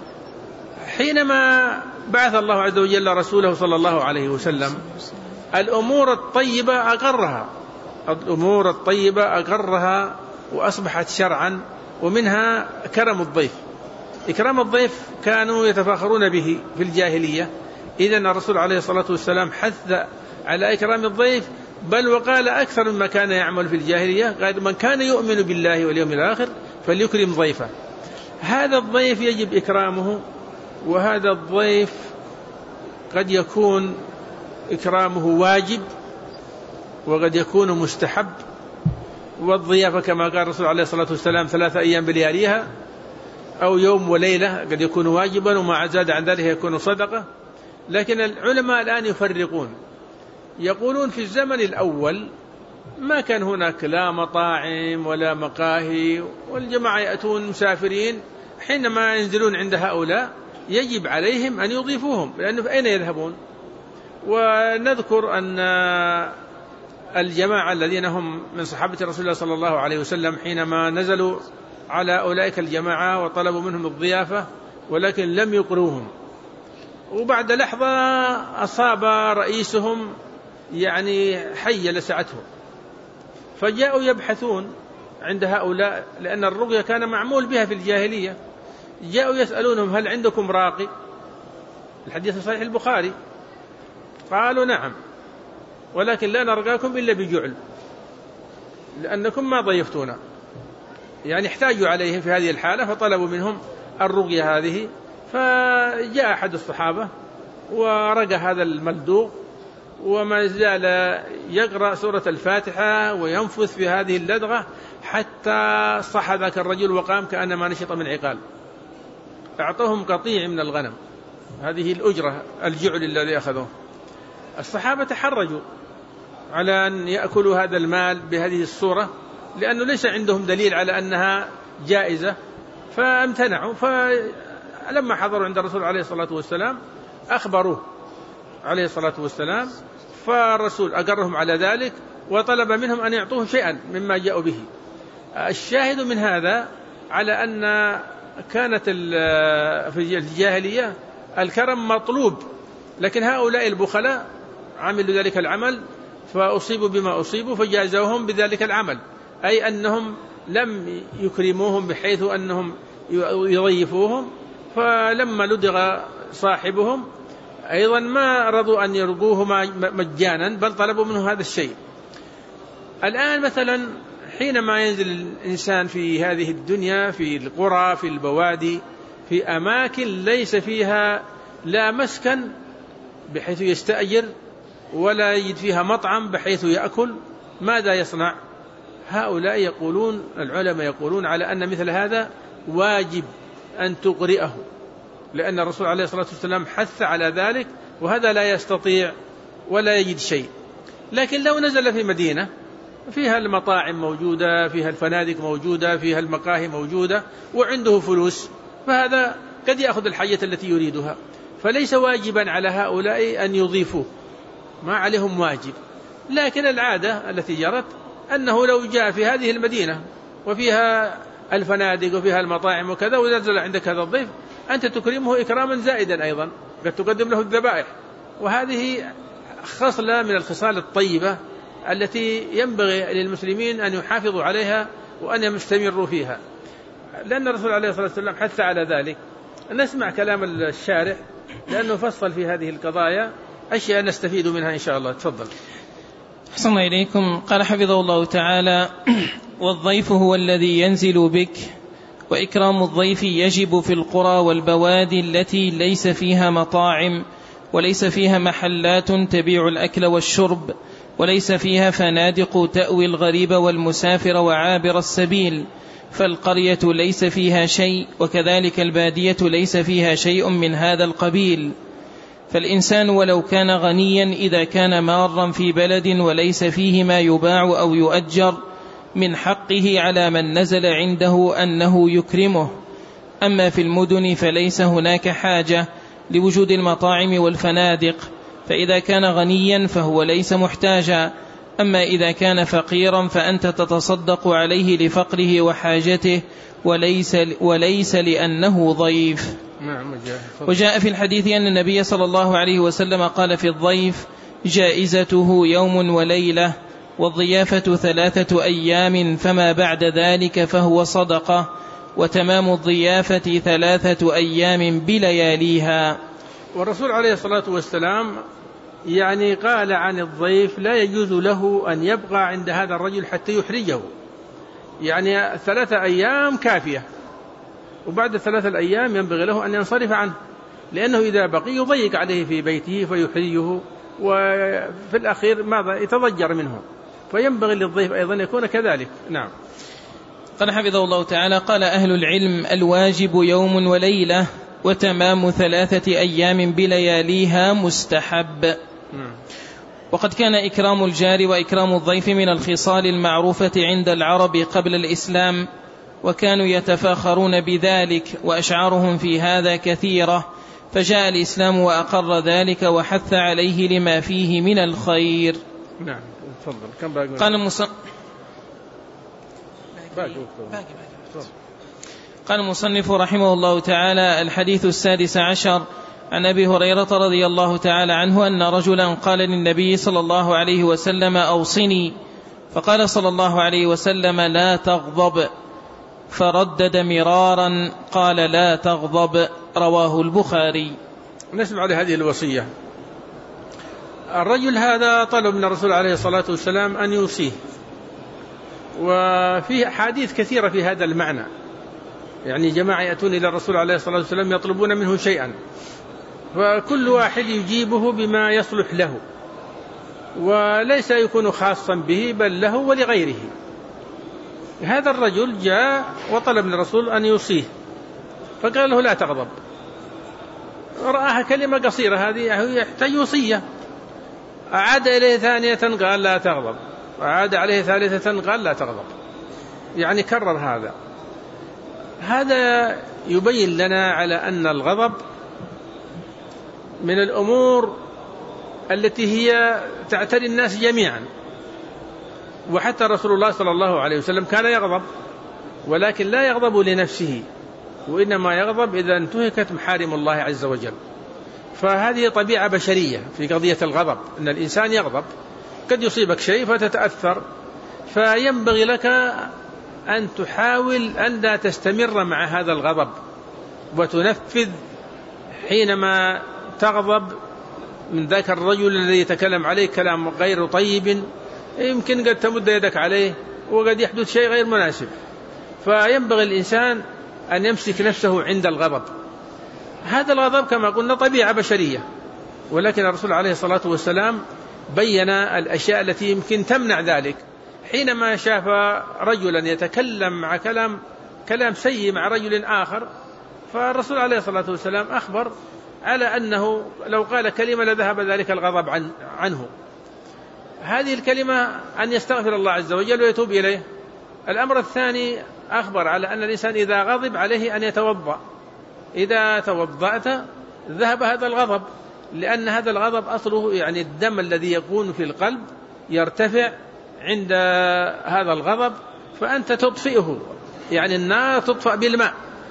حينما بعث الله عز وجل رسوله صلى الله عليه وسلم الأمور الطيبة أقرها، الأمور الطيبة أقرها وأصبحت شرعا، ومنها كرم الضيف. إكرام الضيف كانوا يتفاخرون به في الجاهلية، إذن الرسول عليه الصلاة والسلام حث على إكرام الضيف، بل وقال أكثر مما كان يعمل في الجاهلية، قال من كان يؤمن بالله واليوم الآخر فليكرم ضيفه. هذا الضيف يجب إكرامه، وهذا الضيف قد يكون إكرامه واجب وقد يكون مستحب. والضيافة كما قال الرسول عليه الصلاة والسلام ثلاثة أيام بلياليها أو يوم وليلة قد يكون واجبا، وما زاد عن ذلك يكون صدقة. لكن العلماء الآن يفرقون، يقولون في الزمن الأول ما كان هناك لا مطاعم ولا مقاهي، والجماعة يأتون مسافرين، حينما ينزلون عند هؤلاء يجب عليهم أن يضيفوهم، لأنه أين يذهبون؟ ونذكر أن الجماعة الذين هم من صحابة رسول الله صلى الله عليه وسلم حينما نزلوا على أولئك الجماعة وطلبوا منهم الضيافة ولكن لم يقروهم، وبعد لحظة أصاب رئيسهم يعني حي لسعته، فجاءوا يبحثون عند هؤلاء، لأن الرقية كان معمول بها في الجاهلية، جاءوا يسألونهم هل عندكم راقي؟ الحديث صحيح البخاري. قالوا نعم، ولكن لا نرقاكم إلا بجعل، لأنكم ما ضيفتونا. يعني احتاجوا عليهم في هذه الحالة فطلبوا منهم الرقية هذه، فجاء أحد الصحابة ورقى هذا الملدوغ وما زال يقرأ سورة الفاتحة وينفث في هذه اللدغة حتى صح ذاك الرجل وقام كأنما نشط من عقال. أعطوهم قطيع من الغنم، هذه الأجرة الجعل الذي أخذوه. الصحابة تحرجوا على أن يأكلوا هذا المال بهذه الصورة، لأنه ليس عندهم دليل على أنها جائزة، فامتنعوا. فلما حضروا عند الرسول عليه الصلاة والسلام أخبروه عليه الصلاة والسلام، فالرسول أقرهم على ذلك وطلب منهم أن يعطوه شيئا مما جاءوا به. الشاهد من هذا على أن كانت في الجاهلية الكرم مطلوب، لكن هؤلاء البخلاء عملوا ذلك العمل فأصيبوا بما أصيبوا فجازوهم بذلك العمل، أي أنهم لم يكرموهم بحيث أنهم يضيفوهم، فلما لدغ صاحبهم أيضا ما رضوا أن يرقوه مجانا، بل طلبوا منه هذا الشيء. الآن مثلا حينما ينزل الإنسان في هذه الدنيا في القرى في البوادي في أماكن ليس فيها لا مسكن بحيث يستأجر ولا يجد فيها مطعم بحيث يأكل، ماذا يصنع؟ هؤلاء يقولون، العلماء يقولون على أن مثل هذا واجب أن تقرئه، لأن الرسول عليه الصلاة والسلام حث على ذلك، وهذا لا يستطيع ولا يجد شيء. لكن لو نزل في مدينة فيها المطاعم موجودة، فيها الفنادق موجودة، فيها المقاهي موجودة، وعنده فلوس، فهذا قد يأخذ الحاجة التي يريدها، فليس واجبا على هؤلاء أن يضيفوه، ما عليهم واجب. لكن العادة التي جرت أنه لو جاء في هذه المدينة وفيها الفنادق وفيها المطاعم وكذا ونزل عندك هذا الضيف، أنت تكرمه إكراما زائدا، أيضا قد تقدم له الذبائح، وهذه خصلة من الخصال الطيبة التي ينبغي للمسلمين أن يحافظوا عليها وأن يستمروا فيها، لأن الرسول عليه الصلاة والسلام حث على ذلك. نسمع كلام الشارح لأنه فصل في هذه القضايا أشياء نستفيد منها إن شاء الله. تفضل. أحسن إليكم. قال حفظه الله تعالى: والضيف هو الذي ينزل بك، وإكرام الضيف يجب في القرى والبوادي التي ليس فيها مطاعم وليس فيها محلات تبيع الأكل والشرب، وليس فيها فنادق تأوي الغريب والمسافر وعابر السبيل، فالقرية ليس فيها شيء، وكذلك البادية ليس فيها شيء من هذا القبيل. فالإنسان ولو كان غنيا إذا كان مارا في بلد وليس فيه ما يباع أو يؤجر من حقه على من نزل عنده أنه يكرمه. أما في المدن فليس هناك حاجة لوجود المطاعم والفنادق، فإذا كان غنيا فهو ليس محتاجا، أما إذا كان فقيرا فأنت تتصدق عليه لفقره وحاجته وليس, وليس لأنه ضيف. وجاء في الحديث أن النبي صلى الله عليه وسلم قال في الضيف: جائزته يوم وليلة، والضيافة ثلاثة أيام، فما بعد ذلك فهو صدقة، وتمام الضيافة ثلاثة أيام بلياليها. والرسول عليه الصلاة والسلام يعني قال عن الضيف لا يجوز له أن يبقى عند هذا الرجل حتى يحرجه، يعني ثلاثة أيام كافية، وبعد ثلاثة الأيام ينبغي له أن ينصرف عنه، لأنه إذا بقي يضيق عليه في بيته فيحرجه، وفي الأخير ماذا يتضجر منه، فينبغي للضيف أيضا يكون كذلك. نعم. قال حفظه الله تعالى: قال أهل العلم: الواجب يوم وليلة، وتمام ثلاثة أيام بلياليها مستحب. وقد كان إكرام الجار وإكرام الضيف من الخصال المعروفة عند العرب قبل الإسلام، وكانوا يتفاخرون بذلك، وأشعارهم في هذا كثيرة، فجاء الإسلام وأقر ذلك وحث عليه لما فيه من الخير. نعم تفضل. كم باقي؟ قال المصنف قال المصنف رحمه الله تعالى: الحديث السادس عشر عن أبي هريرة رضي الله تعالى عنه أن رجلا قال للنبي صلى الله عليه وسلم: أوصني، فقال صلى الله عليه وسلم: لا تغضب، فردد مرارا قال: لا تغضب، رواه البخاري. نسمع لهذه الوصية. الرجل هذا طلب من الرسول عليه الصلاة والسلام أن يوصيه، وفيه حديث كثيرة في هذا المعنى، يعني جماعة يأتون إلى الرسول عليه الصلاة والسلام يطلبون منه شيئا، فكل واحد يجيبه بما يصلح له، وليس يكون خاصا به بل له ولغيره. هذا الرجل جاء وطلب من الرسول أن يوصيه، فقال له: لا تغضب. رآها كلمة قصيرة هذه يحتاج وصية. أعاد إليه ثانية قال: لا تغضب. أعاد عليه ثالثة قال: لا تغضب. يعني كرر هذا. هذا يبين لنا على أن الغضب من الأمور التي هي تعتري الناس جميعا، وحتى رسول الله صلى الله عليه وسلم كان يغضب، ولكن لا يغضب لنفسه، وإنما يغضب إذا انتهكت محارم الله عز وجل. فهذه طبيعة بشرية في قضية الغضب، أن الإنسان يغضب، قد يصيبك شيء فتتأثر، فينبغي لك أن تحاول أن لا تستمر مع هذا الغضب، وتنفذ حينما تغضب من ذاك الرجل الذي يتكلم عليه كلام غير طيب، يمكن قد تمد يدك عليه وقد يحدث شيء غير مناسب. فينبغي الإنسان أن يمسك نفسه عند الغضب. هذا الغضب كما قلنا طبيعة بشرية، ولكن الرسول عليه الصلاة والسلام بين الأشياء التي يمكن تمنع ذلك. حينما شاف رجلا يتكلم مع كلام كلام سيء مع رجل آخر، فالرسول عليه الصلاة والسلام أخبر على أنه لو قال كلمة لذهب ذلك الغضب عن عنه. هذه الكلمة أن يستغفر الله عز وجل ويتوب إليه. الأمر الثاني أخبر على أن الإنسان إذا غضب عليه أن يتوضأ، إذا توضأت ذهب هذا الغضب، لأن هذا الغضب أصله يعني الدم الذي يكون في القلب يرتفع عند هذا الغضب، فأنت تطفئه، يعني النار تطفأ بالماء،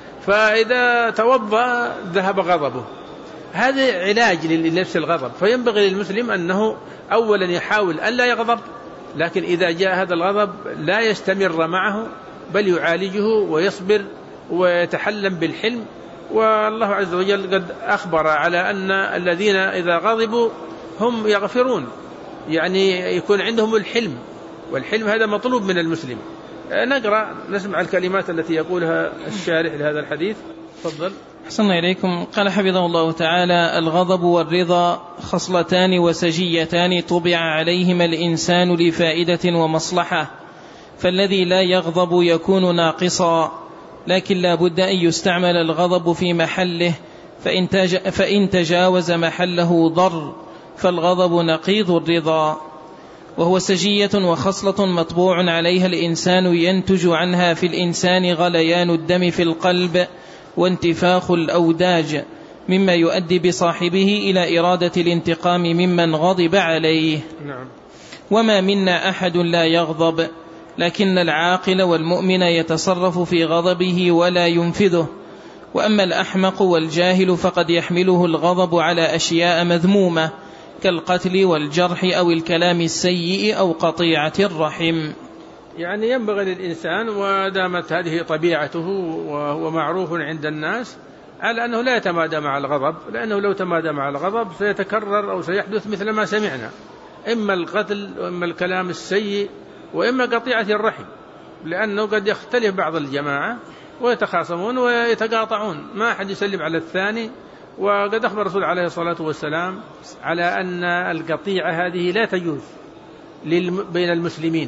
فإذا توضأ ذهب غضبه. هذا علاج لنفس الغضب. فينبغي للمسلم أنه أولا يحاول أن لا يغضب، لكن إذا جاء هذا الغضب لا يستمر معه، بل يعالجه ويصبر ويتحلم بالحلم. والله عز وجل قد أخبر على أن الذين إذا غضبوا هم يغفرون، يعني يكون عندهم الحلم، والحلم هذا مطلوب من المسلم. نقرأ نسمع الكلمات التي يقولها الشارح لهذا الحديث. تفضل. أحسن إليكم. قال حفظه الله تعالى: الغضب والرضا خصلتان وسجيتان طبع عليهما الإنسان لفائدة ومصلحة، فالذي لا يغضب يكون ناقصا، لكن لا بد أن يستعمل الغضب في محله، فإن, تج... فإن تجاوز محله ضر، فالغضب نقيض الرضا. وهو سجية وخصلة مطبوع عليها الإنسان، ينتج عنها في الإنسان غليان الدم في القلب وانتفاخ الأوداج، مما يؤدي بصاحبه إلى إرادة الانتقام ممن غضب عليه. نعم. وما منا أحد لا يغضب، لكن العاقل والمؤمن يتصرف في غضبه ولا ينفذه. وأما الأحمق والجاهل فقد يحمله الغضب على أشياء مذمومة كالقتل والجرح أو الكلام السيء أو قطيعة الرحم. يعني ينبغي للإنسان، ودامت هذه طبيعته وهو معروف عند الناس، على أنه لا يتمادى مع الغضب، لأنه لو تمادى مع الغضب سيتكرر أو سيحدث مثل ما سمعنا، إما القتل وإما الكلام السيء وإما قطيعة الرحم، لأنه قد يختلف بعض الجماعة ويتخاصمون ويتقاطعون، ما أحد يسلم على الثاني. وقد أخبر الرسول عليه الصلاة والسلام على أن القطيعة هذه لا تجوز بين المسلمين،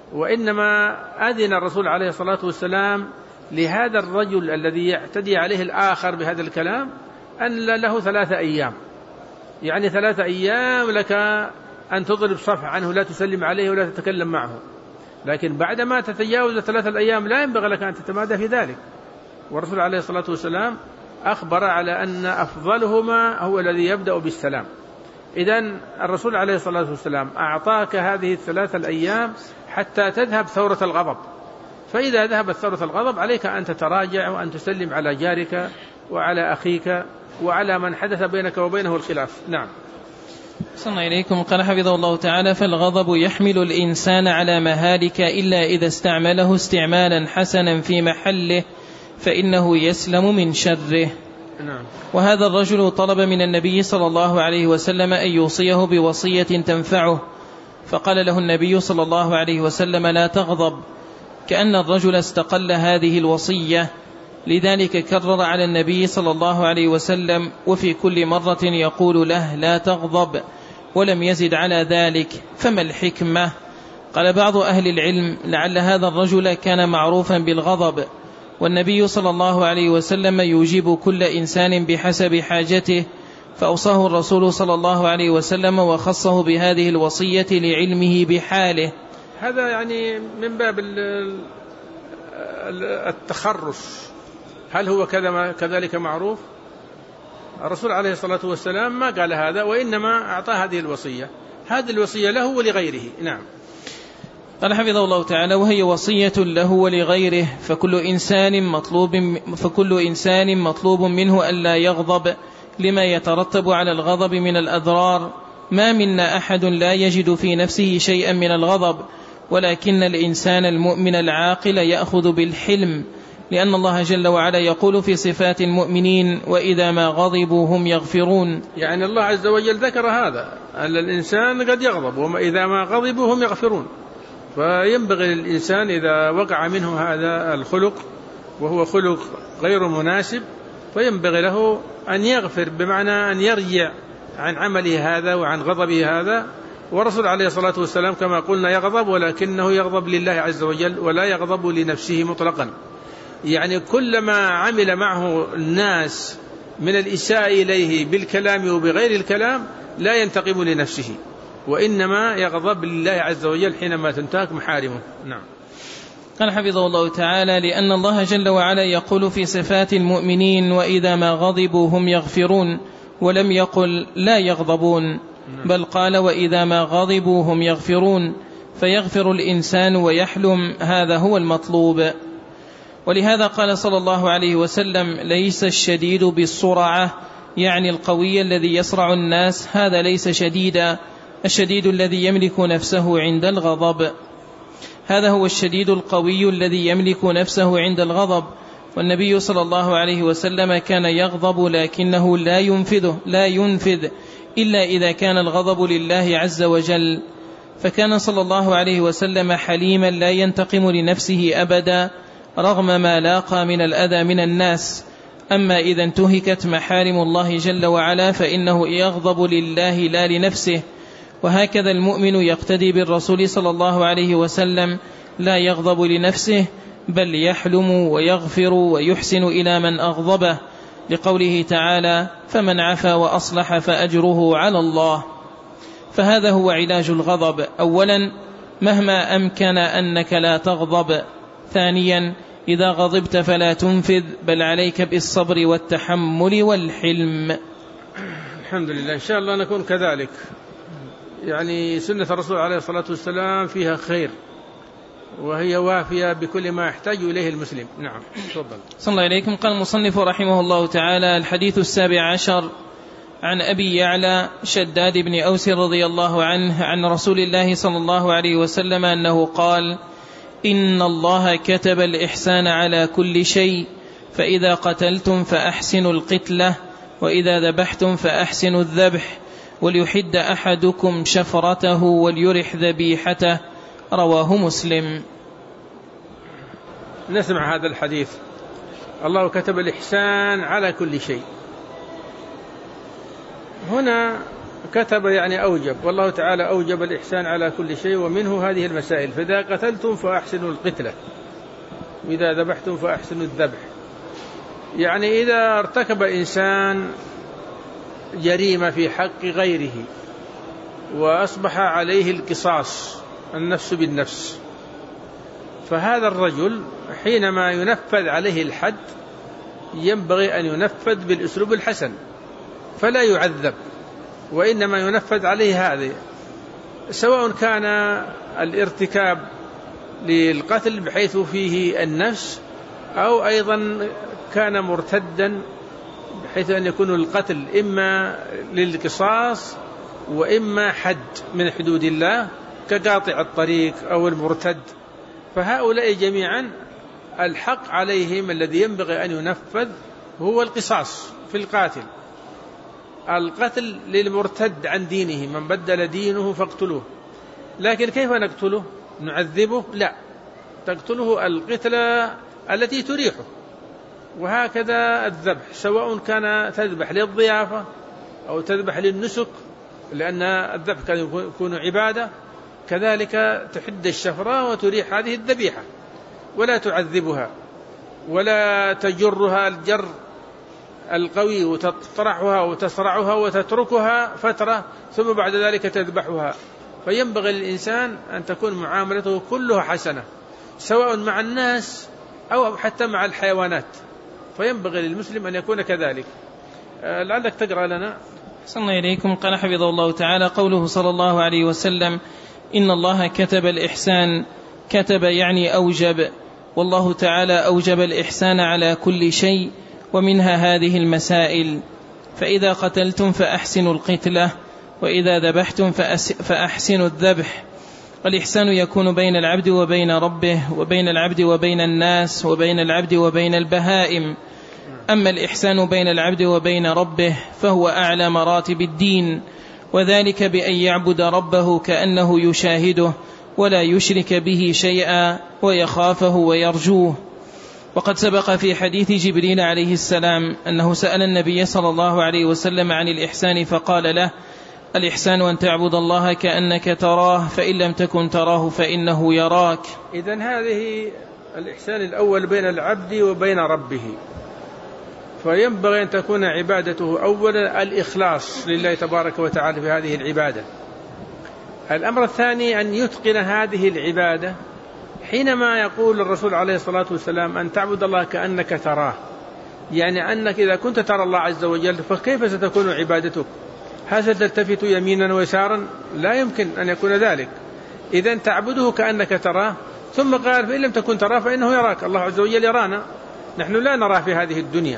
وإنما أذن الرسول عليه الصلاة والسلام لهذا الرجل الذي يعتدي عليه الآخر بهذا الكلام أن له ثلاثة أيام، يعني ثلاثة أيام لك أن تضرب صفح عنه لا تسلم عليه ولا تتكلم معه، لكن بعدما تتجاوز ثلاثة الأيام لا ينبغي لك أن تتمادى في ذلك. والرسول عليه الصلاة والسلام أخبر على أن أفضلهما هو الذي يبدأ بالسلام. إذن الرسول عليه الصلاة والسلام أعطاك هذه الثلاثة الأيام حتى تذهب ثورة الغضب، فإذا ذهبت ثورة الغضب عليك أن تتراجع وأن تسلم على جارك وعلى أخيك وعلى من حدث بينك وبينه الخلاف. نعم. صلى إليكم. قال حفظه الله تعالى: فالغضب يحمل الإنسان على مهالك إلا إذا استعمله استعمالا حسنا في محله فإنه يسلم من شره. نعم. وهذا الرجل طلب من النبي صلى الله عليه وسلم أن يوصيه بوصية تنفعه، فقال له النبي صلى الله عليه وسلم: لا تغضب، كأن الرجل استقل هذه الوصية، لذلك كرر على النبي صلى الله عليه وسلم وفي كل مرة يقول له: لا تغضب، ولم يزد على ذلك. فما الحكمة؟ قال بعض أهل العلم: لعل هذا الرجل كان معروفا بالغضب، والنبي صلى الله عليه وسلم يجيب كل إنسان بحسب حاجته، فأوصاه الرسول صلى الله عليه وسلم وخصه بهذه الوصية لعلمه بحاله. هذا يعني من باب التخرص، هل هو كذلك معروف؟ الرسول عليه الصلاة والسلام ما قال هذا، وإنما أعطى هذه الوصية، هذه الوصية له ولغيره. نعم. قال حفظه الله تعالى: وهي وصية له ولغيره، فكل إنسان مطلوب فكل إنسان مطلوب منه ألا يغضب لما يترتب على الغضب من الأضرار. ما منا أحد لا يجد في نفسه شيئا من الغضب، ولكن الإنسان المؤمن العاقل يأخذ بالحلم، لأن الله جل وعلا يقول في صفات المؤمنين: وإذا ما غضبوا هم يغفرون. يعني الله عز وجل ذكر هذا، أن الإنسان قد يغضب، وإذا ما غضبوا هم يغفرون. فينبغي للإنسان إذا وقع منه هذا الخلق وهو خلق غير مناسب، فينبغي له أن يغفر، بمعنى أن يرجع عن عمله هذا وعن غضبه هذا. والرسول عليه الصلاة والسلام كما قلنا يغضب، ولكنه يغضب لله عز وجل ولا يغضب لنفسه مطلقا. يعني كلما عمل معه الناس من الإساءة إليه بالكلام وبغير الكلام لا ينتقم لنفسه، وإنما يغضب لله عز وجل حينما تنتهك محارمه. نعم. قال حفظه الله تعالى: لأن الله جل وعلا يقول في صفات المؤمنين: وإذا ما غضبوا هم يغفرون، ولم يقل لا يغضبون، بل قال: وإذا ما غضبوا هم يغفرون، فيغفر الإنسان ويحلم، هذا هو المطلوب. ولهذا قال صلى الله عليه وسلم: ليس الشديد بالصرعة، يعني القوي الذي يصرع الناس، هذا ليس شديدا، الشديد الذي يملك نفسه عند الغضب، هذا هو الشديد القوي الذي يملك نفسه عند الغضب. والنبي صلى الله عليه وسلم كان يغضب لكنه لا ينفذه لا ينفذ إلا إذا كان الغضب لله عز وجل، فكان صلى الله عليه وسلم حليما لا ينتقم لنفسه أبدا رغم ما لاقى من الأذى من الناس. أما إذا انتهكت محارم الله جل وعلا فإنه يغضب لله لا لنفسه. وهكذا المؤمن يقتدي بالرسول صلى الله عليه وسلم، لا يغضب لنفسه بل يحلم ويغفر ويحسن إلى من أغضبه، لقوله تعالى: فمن عفا وأصلح فأجره على الله. فهذا هو علاج الغضب: أولا مهما أمكن أنك لا تغضب، ثانيا إذا غضبت فلا تنفذ بل عليك بالصبر والتحمل والحلم. الحمد لله، إن شاء الله نكون كذلك. يعني سنة الرسول عليه الصلاة والسلام فيها خير، وهي وافية بكل ما يحتاج إليه المسلم. نعم، تفضل. صلى الله عليكم. قال المصنف رحمه الله تعالى: الحديث السابع عشر عن أبي يعلى شداد بن أوس رضي الله عنه عن رسول الله صلى الله عليه وسلم أنه قال: إن الله كتب الإحسان على كل شيء، فإذا قتلتم فأحسنوا القتلة، وإذا ذبحتم فأحسنوا الذبح، وليحد أحدكم شفرته وليرح ذبيحته. رواه مسلم. نسمع هذا الحديث: الله كتب الإحسان على كل شيء. هنا كتب يعني أوجب، والله تعالى أوجب الإحسان على كل شيء، ومنه هذه المسائل: فإذا قتلتم فأحسنوا القتلة، وإذا ذبحتم فأحسنوا الذبح. يعني إذا ارتكب إنسان جريمة في حق غيره وأصبح عليه القصاص النفس بالنفس. فهذا الرجل حينما ينفذ عليه الحد ينبغي أن ينفذ بالأسلوب الحسن، فلا يعذب، وإنما ينفذ عليه هذه، سواء كان الارتكاب للقتل بحيث فيه النفس، أو أيضا كان مرتدا بحيث أن يكون القتل إما للقصاص وإما حد من حدود الله كقاطع الطريق أو المرتد. فهؤلاء جميعا الحق عليهم الذي ينبغي أن ينفذ هو القصاص في القاتل. القتل للمرتد عن دينه، من بدل دينه فاقتلوه. لكن كيف نقتله؟ نعذبه؟ لا، تقتله القتلة التي تريحه. وهكذا الذبح، سواء كان تذبح للضيافة أو تذبح للنسك، لأن الذبح كان يكون عبادة، كذلك تحد الشفرة وتريح هذه الذبيحة ولا تعذبها ولا تجرها الجر القوي وتطرحها وتصرعها وتتركها فترة ثم بعد ذلك تذبحها. فينبغي للإنسان أن تكون معاملته كلها حسنة، سواء مع الناس أو حتى مع الحيوانات، فينبغي للمسلم أن يكون كذلك. لعلك تقرأ لنا. صلى الله إليكم. قال حفظه الله تعالى: قوله صلى الله عليه وسلم: إن الله كتب الإحسان. كتب يعني أوجب، والله تعالى أوجب الإحسان على كل شيء، ومنها هذه المسائل: فإذا قتلتم فأحسنوا القتلة، وإذا ذبحتم فأحسنوا الذبح. والإحسان يكون بين العبد وبين ربه، وبين العبد وبين الناس، وبين العبد وبين البهائم. أما الإحسان بين العبد وبين ربه فهو أعلى مراتب الدين، وذلك بأن يعبد ربه كأنه يشاهده ولا يشرك به شيئا ويخافه ويرجوه. وقد سبق في حديث جبريل عليه السلام أنه سأل النبي صلى الله عليه وسلم عن الإحسان فقال له: الإحسان أن تعبد الله كأنك تراه، فإن لم تكن تراه فإنه يراك. إذن هذه الإحسان الأول بين العبد وبين ربه، فينبغي أن تكون عبادته أولا الإخلاص لله تبارك وتعالى في هذه العبادة. الأمر الثاني أن يتقن هذه العبادة. حينما يقول الرسول عليه الصلاة والسلام أن تعبد الله كأنك تراه، يعني أنك إذا كنت ترى الله عز وجل فكيف ستكون عبادتك؟ هل ستلتفت يمينا ويسارا؟ لا يمكن أن يكون ذلك. إذن تعبده كأنك تراه. ثم قال: فإن لم تكن تراه فإنه يراك. الله عز وجل يرانا، نحن لا نراه في هذه الدنيا.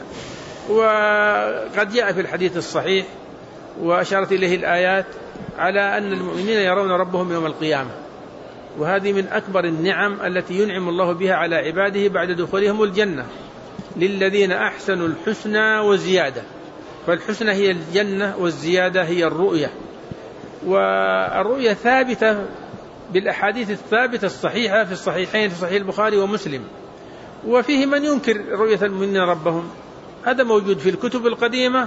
وقد جاء في الحديث الصحيح وأشارت إليه الآيات على أن المؤمنين يرون ربهم يوم القيامة، وهذه من أكبر النعم التي ينعم الله بها على عباده بعد دخولهم الجنة. للذين أحسنوا الحسنى وزيادة، فالحسنى هي الجنة والزيادة هي الرؤية. والرؤية ثابتة بالأحاديث الثابتة الصحيحة في الصحيحين، في صحيح البخاري ومسلم. وفيه من ينكر رؤية المؤمنين ربهم، هذا موجود في الكتب القديمة،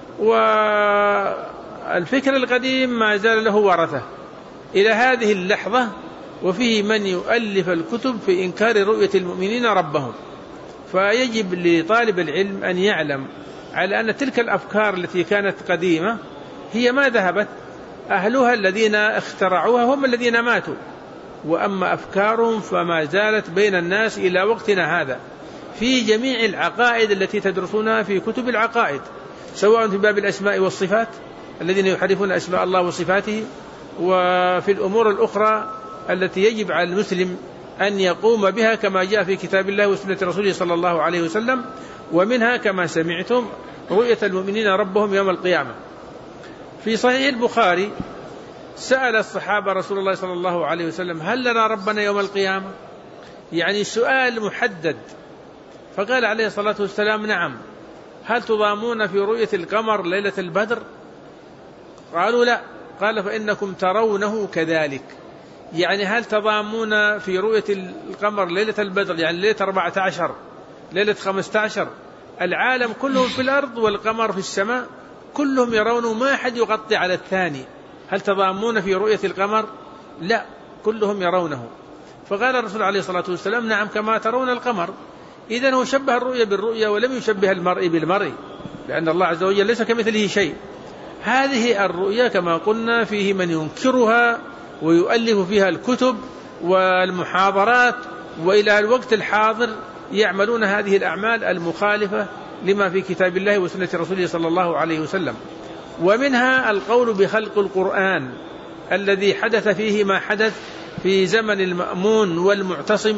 والفكر القديم ما زال له ورثة إلى هذه اللحظة. وفيه من يؤلف الكتب في إنكار رؤية المؤمنين ربهم. فيجب لطالب العلم أن يعلم على أن تلك الأفكار التي كانت قديمة هي ما ذهبت، أهلها الذين اخترعوها هم الذين ماتوا، وأما أفكارهم فما زالت بين الناس إلى وقتنا هذا في جميع العقائد التي تدرسونها في كتب العقائد، سواء في باب الأسماء والصفات الذين يحرفون أسماء الله وصفاته، وفي الأمور الأخرى التي يجب على المسلم أن يقوم بها كما جاء في كتاب الله وسنة رسوله صلى الله عليه وسلم. ومنها كما سمعتم رؤية المؤمنين ربهم يوم القيامة. في صحيح البخاري سأل الصحابة رسول الله صلى الله عليه وسلم: هل لنا ربنا يوم القيامة؟ يعني سؤال محدد. فقال عليه الصلاة والسلام: نعم. هل تضامون في رؤية القمر ليلة البدر؟ قالوا: لا. قال: فإنكم ترونه كذلك. يعني هل تضامون في رؤية القمر ليلة البدر، يعني ليلة أربعة عشر، ليلة خمسة عشر، العالم كلهم في الأرض والقمر في السماء كلهم يرونه، ما أحد يغطي على الثاني. هل تضامون في رؤية القمر؟ لا، كلهم يرونه. فقال الرسول عليه الصلاة والسلام: نعم كما ترون القمر. إذن هو شبه الرؤية بالرؤية ولم يشبه المرء بالمرء، لأن الله عز وجل ليس كمثله شيء. هذه الرؤيا كما قلنا فيه من ينكرها ويؤلف فيها الكتب والمحاضرات، وإلى الوقت الحاضر يعملون هذه الأعمال المخالفة لما في كتاب الله وسنة رسوله صلى الله عليه وسلم. ومنها القول بخلق القرآن الذي حدث فيه ما حدث في زمن المأمون والمعتصم،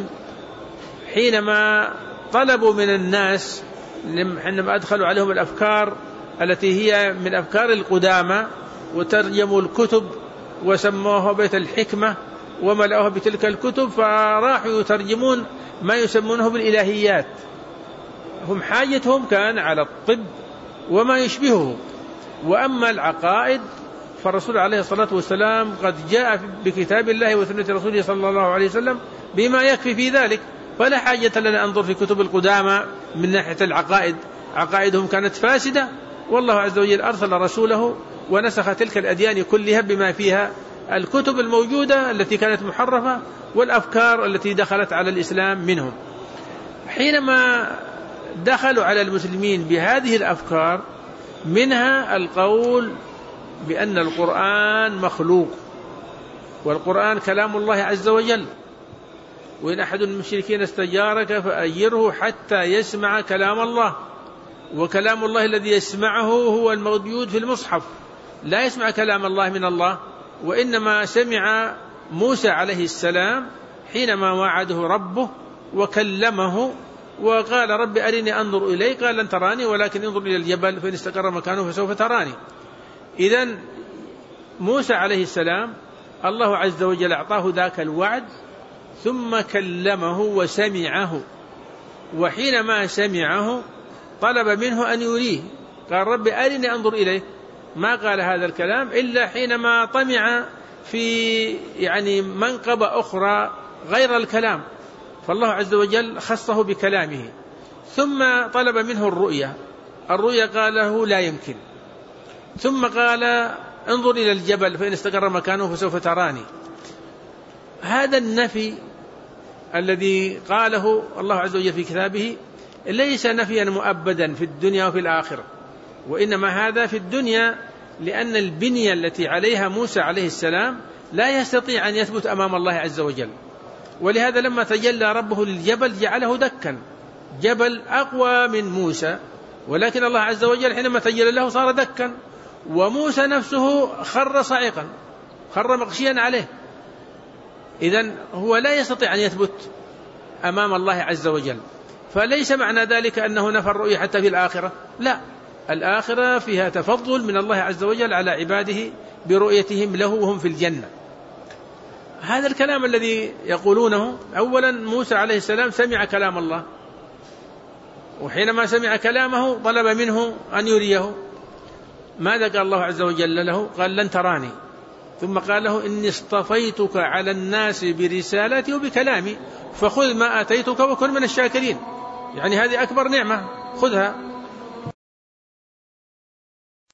حينما طلبوا من الناس حينما أدخلوا عليهم الأفكار التي هي من أفكار القدامى وترجموا الكتب وسموها بيت الحكمة وملأوها بتلك الكتب، فراحوا يترجمون ما يسمونه بالإلهيات. هم حاجتهم كان على الطب وما يشبهه، وأما العقائد فالرسول عليه الصلاة والسلام قد جاء بكتاب الله وسنة رسوله صلى الله عليه وسلم بما يكفي في ذلك، فلا حاجة لنا أنظر في كتب القدامى من ناحية العقائد. عقائدهم كانت فاسدة، والله عز وجل أرسل رسوله ونسخ تلك الأديان كلها بما فيها الكتب الموجودة التي كانت محرفة والأفكار التي دخلت على الإسلام منهم. حينما دخلوا على المسلمين بهذه الأفكار منها القول بأن القرآن مخلوق والقرآن كلام الله عز وجل، وإن أحد المشركين استجارك فأجره حتى يسمع كلام الله، وكلام الله الذي يسمعه هو الموجود في المصحف، لا يسمع كلام الله من الله، وإنما سمع موسى عليه السلام حينما وعده ربه وكلمه وقال رب أرني أنظر إليك، قال لن تراني ولكن انظر إلى الجبل فإن استقر مكانه فسوف تراني. إذن موسى عليه السلام الله عز وجل أعطاه ذاك الوعد ثم كلمه وسمعه، وحينما سمعه طلب منه أن يريه، قال رب أرني أنظر إليك، ما قال هذا الكلام إلا حينما طمع في يعني منقبة أخرى غير الكلام، فالله عز وجل خصه بكلامه. ثم طلب منه الرؤيا، الرؤيا قال له لا يمكن، ثم قال انظر إلى الجبل فإن استقر مكانه فسوف تراني. هذا النفي الذي قاله الله عز وجل في كتابه ليس نفيا مؤبدا في الدنيا وفي الآخرة، وإنما هذا في الدنيا، لأن البنية التي عليها موسى عليه السلام لا يستطيع أن يثبت أمام الله عز وجل، ولهذا لما تجلى ربه للجبل جعله دكا، جبل أقوى من موسى، ولكن الله عز وجل حينما تجلى له صار دكا، وموسى نفسه خر صعقا، خر مغشيا عليه. إذن هو لا يستطيع أن يثبت أمام الله عز وجل، فليس معنى ذلك أنه نفى الرؤية حتى في الآخرة، لا، الآخرة فيها تفضل من الله عز وجل على عباده برؤيتهم له وهم في الجنة. هذا الكلام الذي يقولونه، أولا موسى عليه السلام سمع كلام الله، وحينما سمع كلامه طلب منه أن يريه، ماذا قال الله عز وجل له؟ قال لن تراني، ثم قال له إني اصطفيتك على الناس برسالتي وبكلامي فخذ ما آتيتك وكن من الشاكرين. يعني هذه أكبر نعمة، خذها.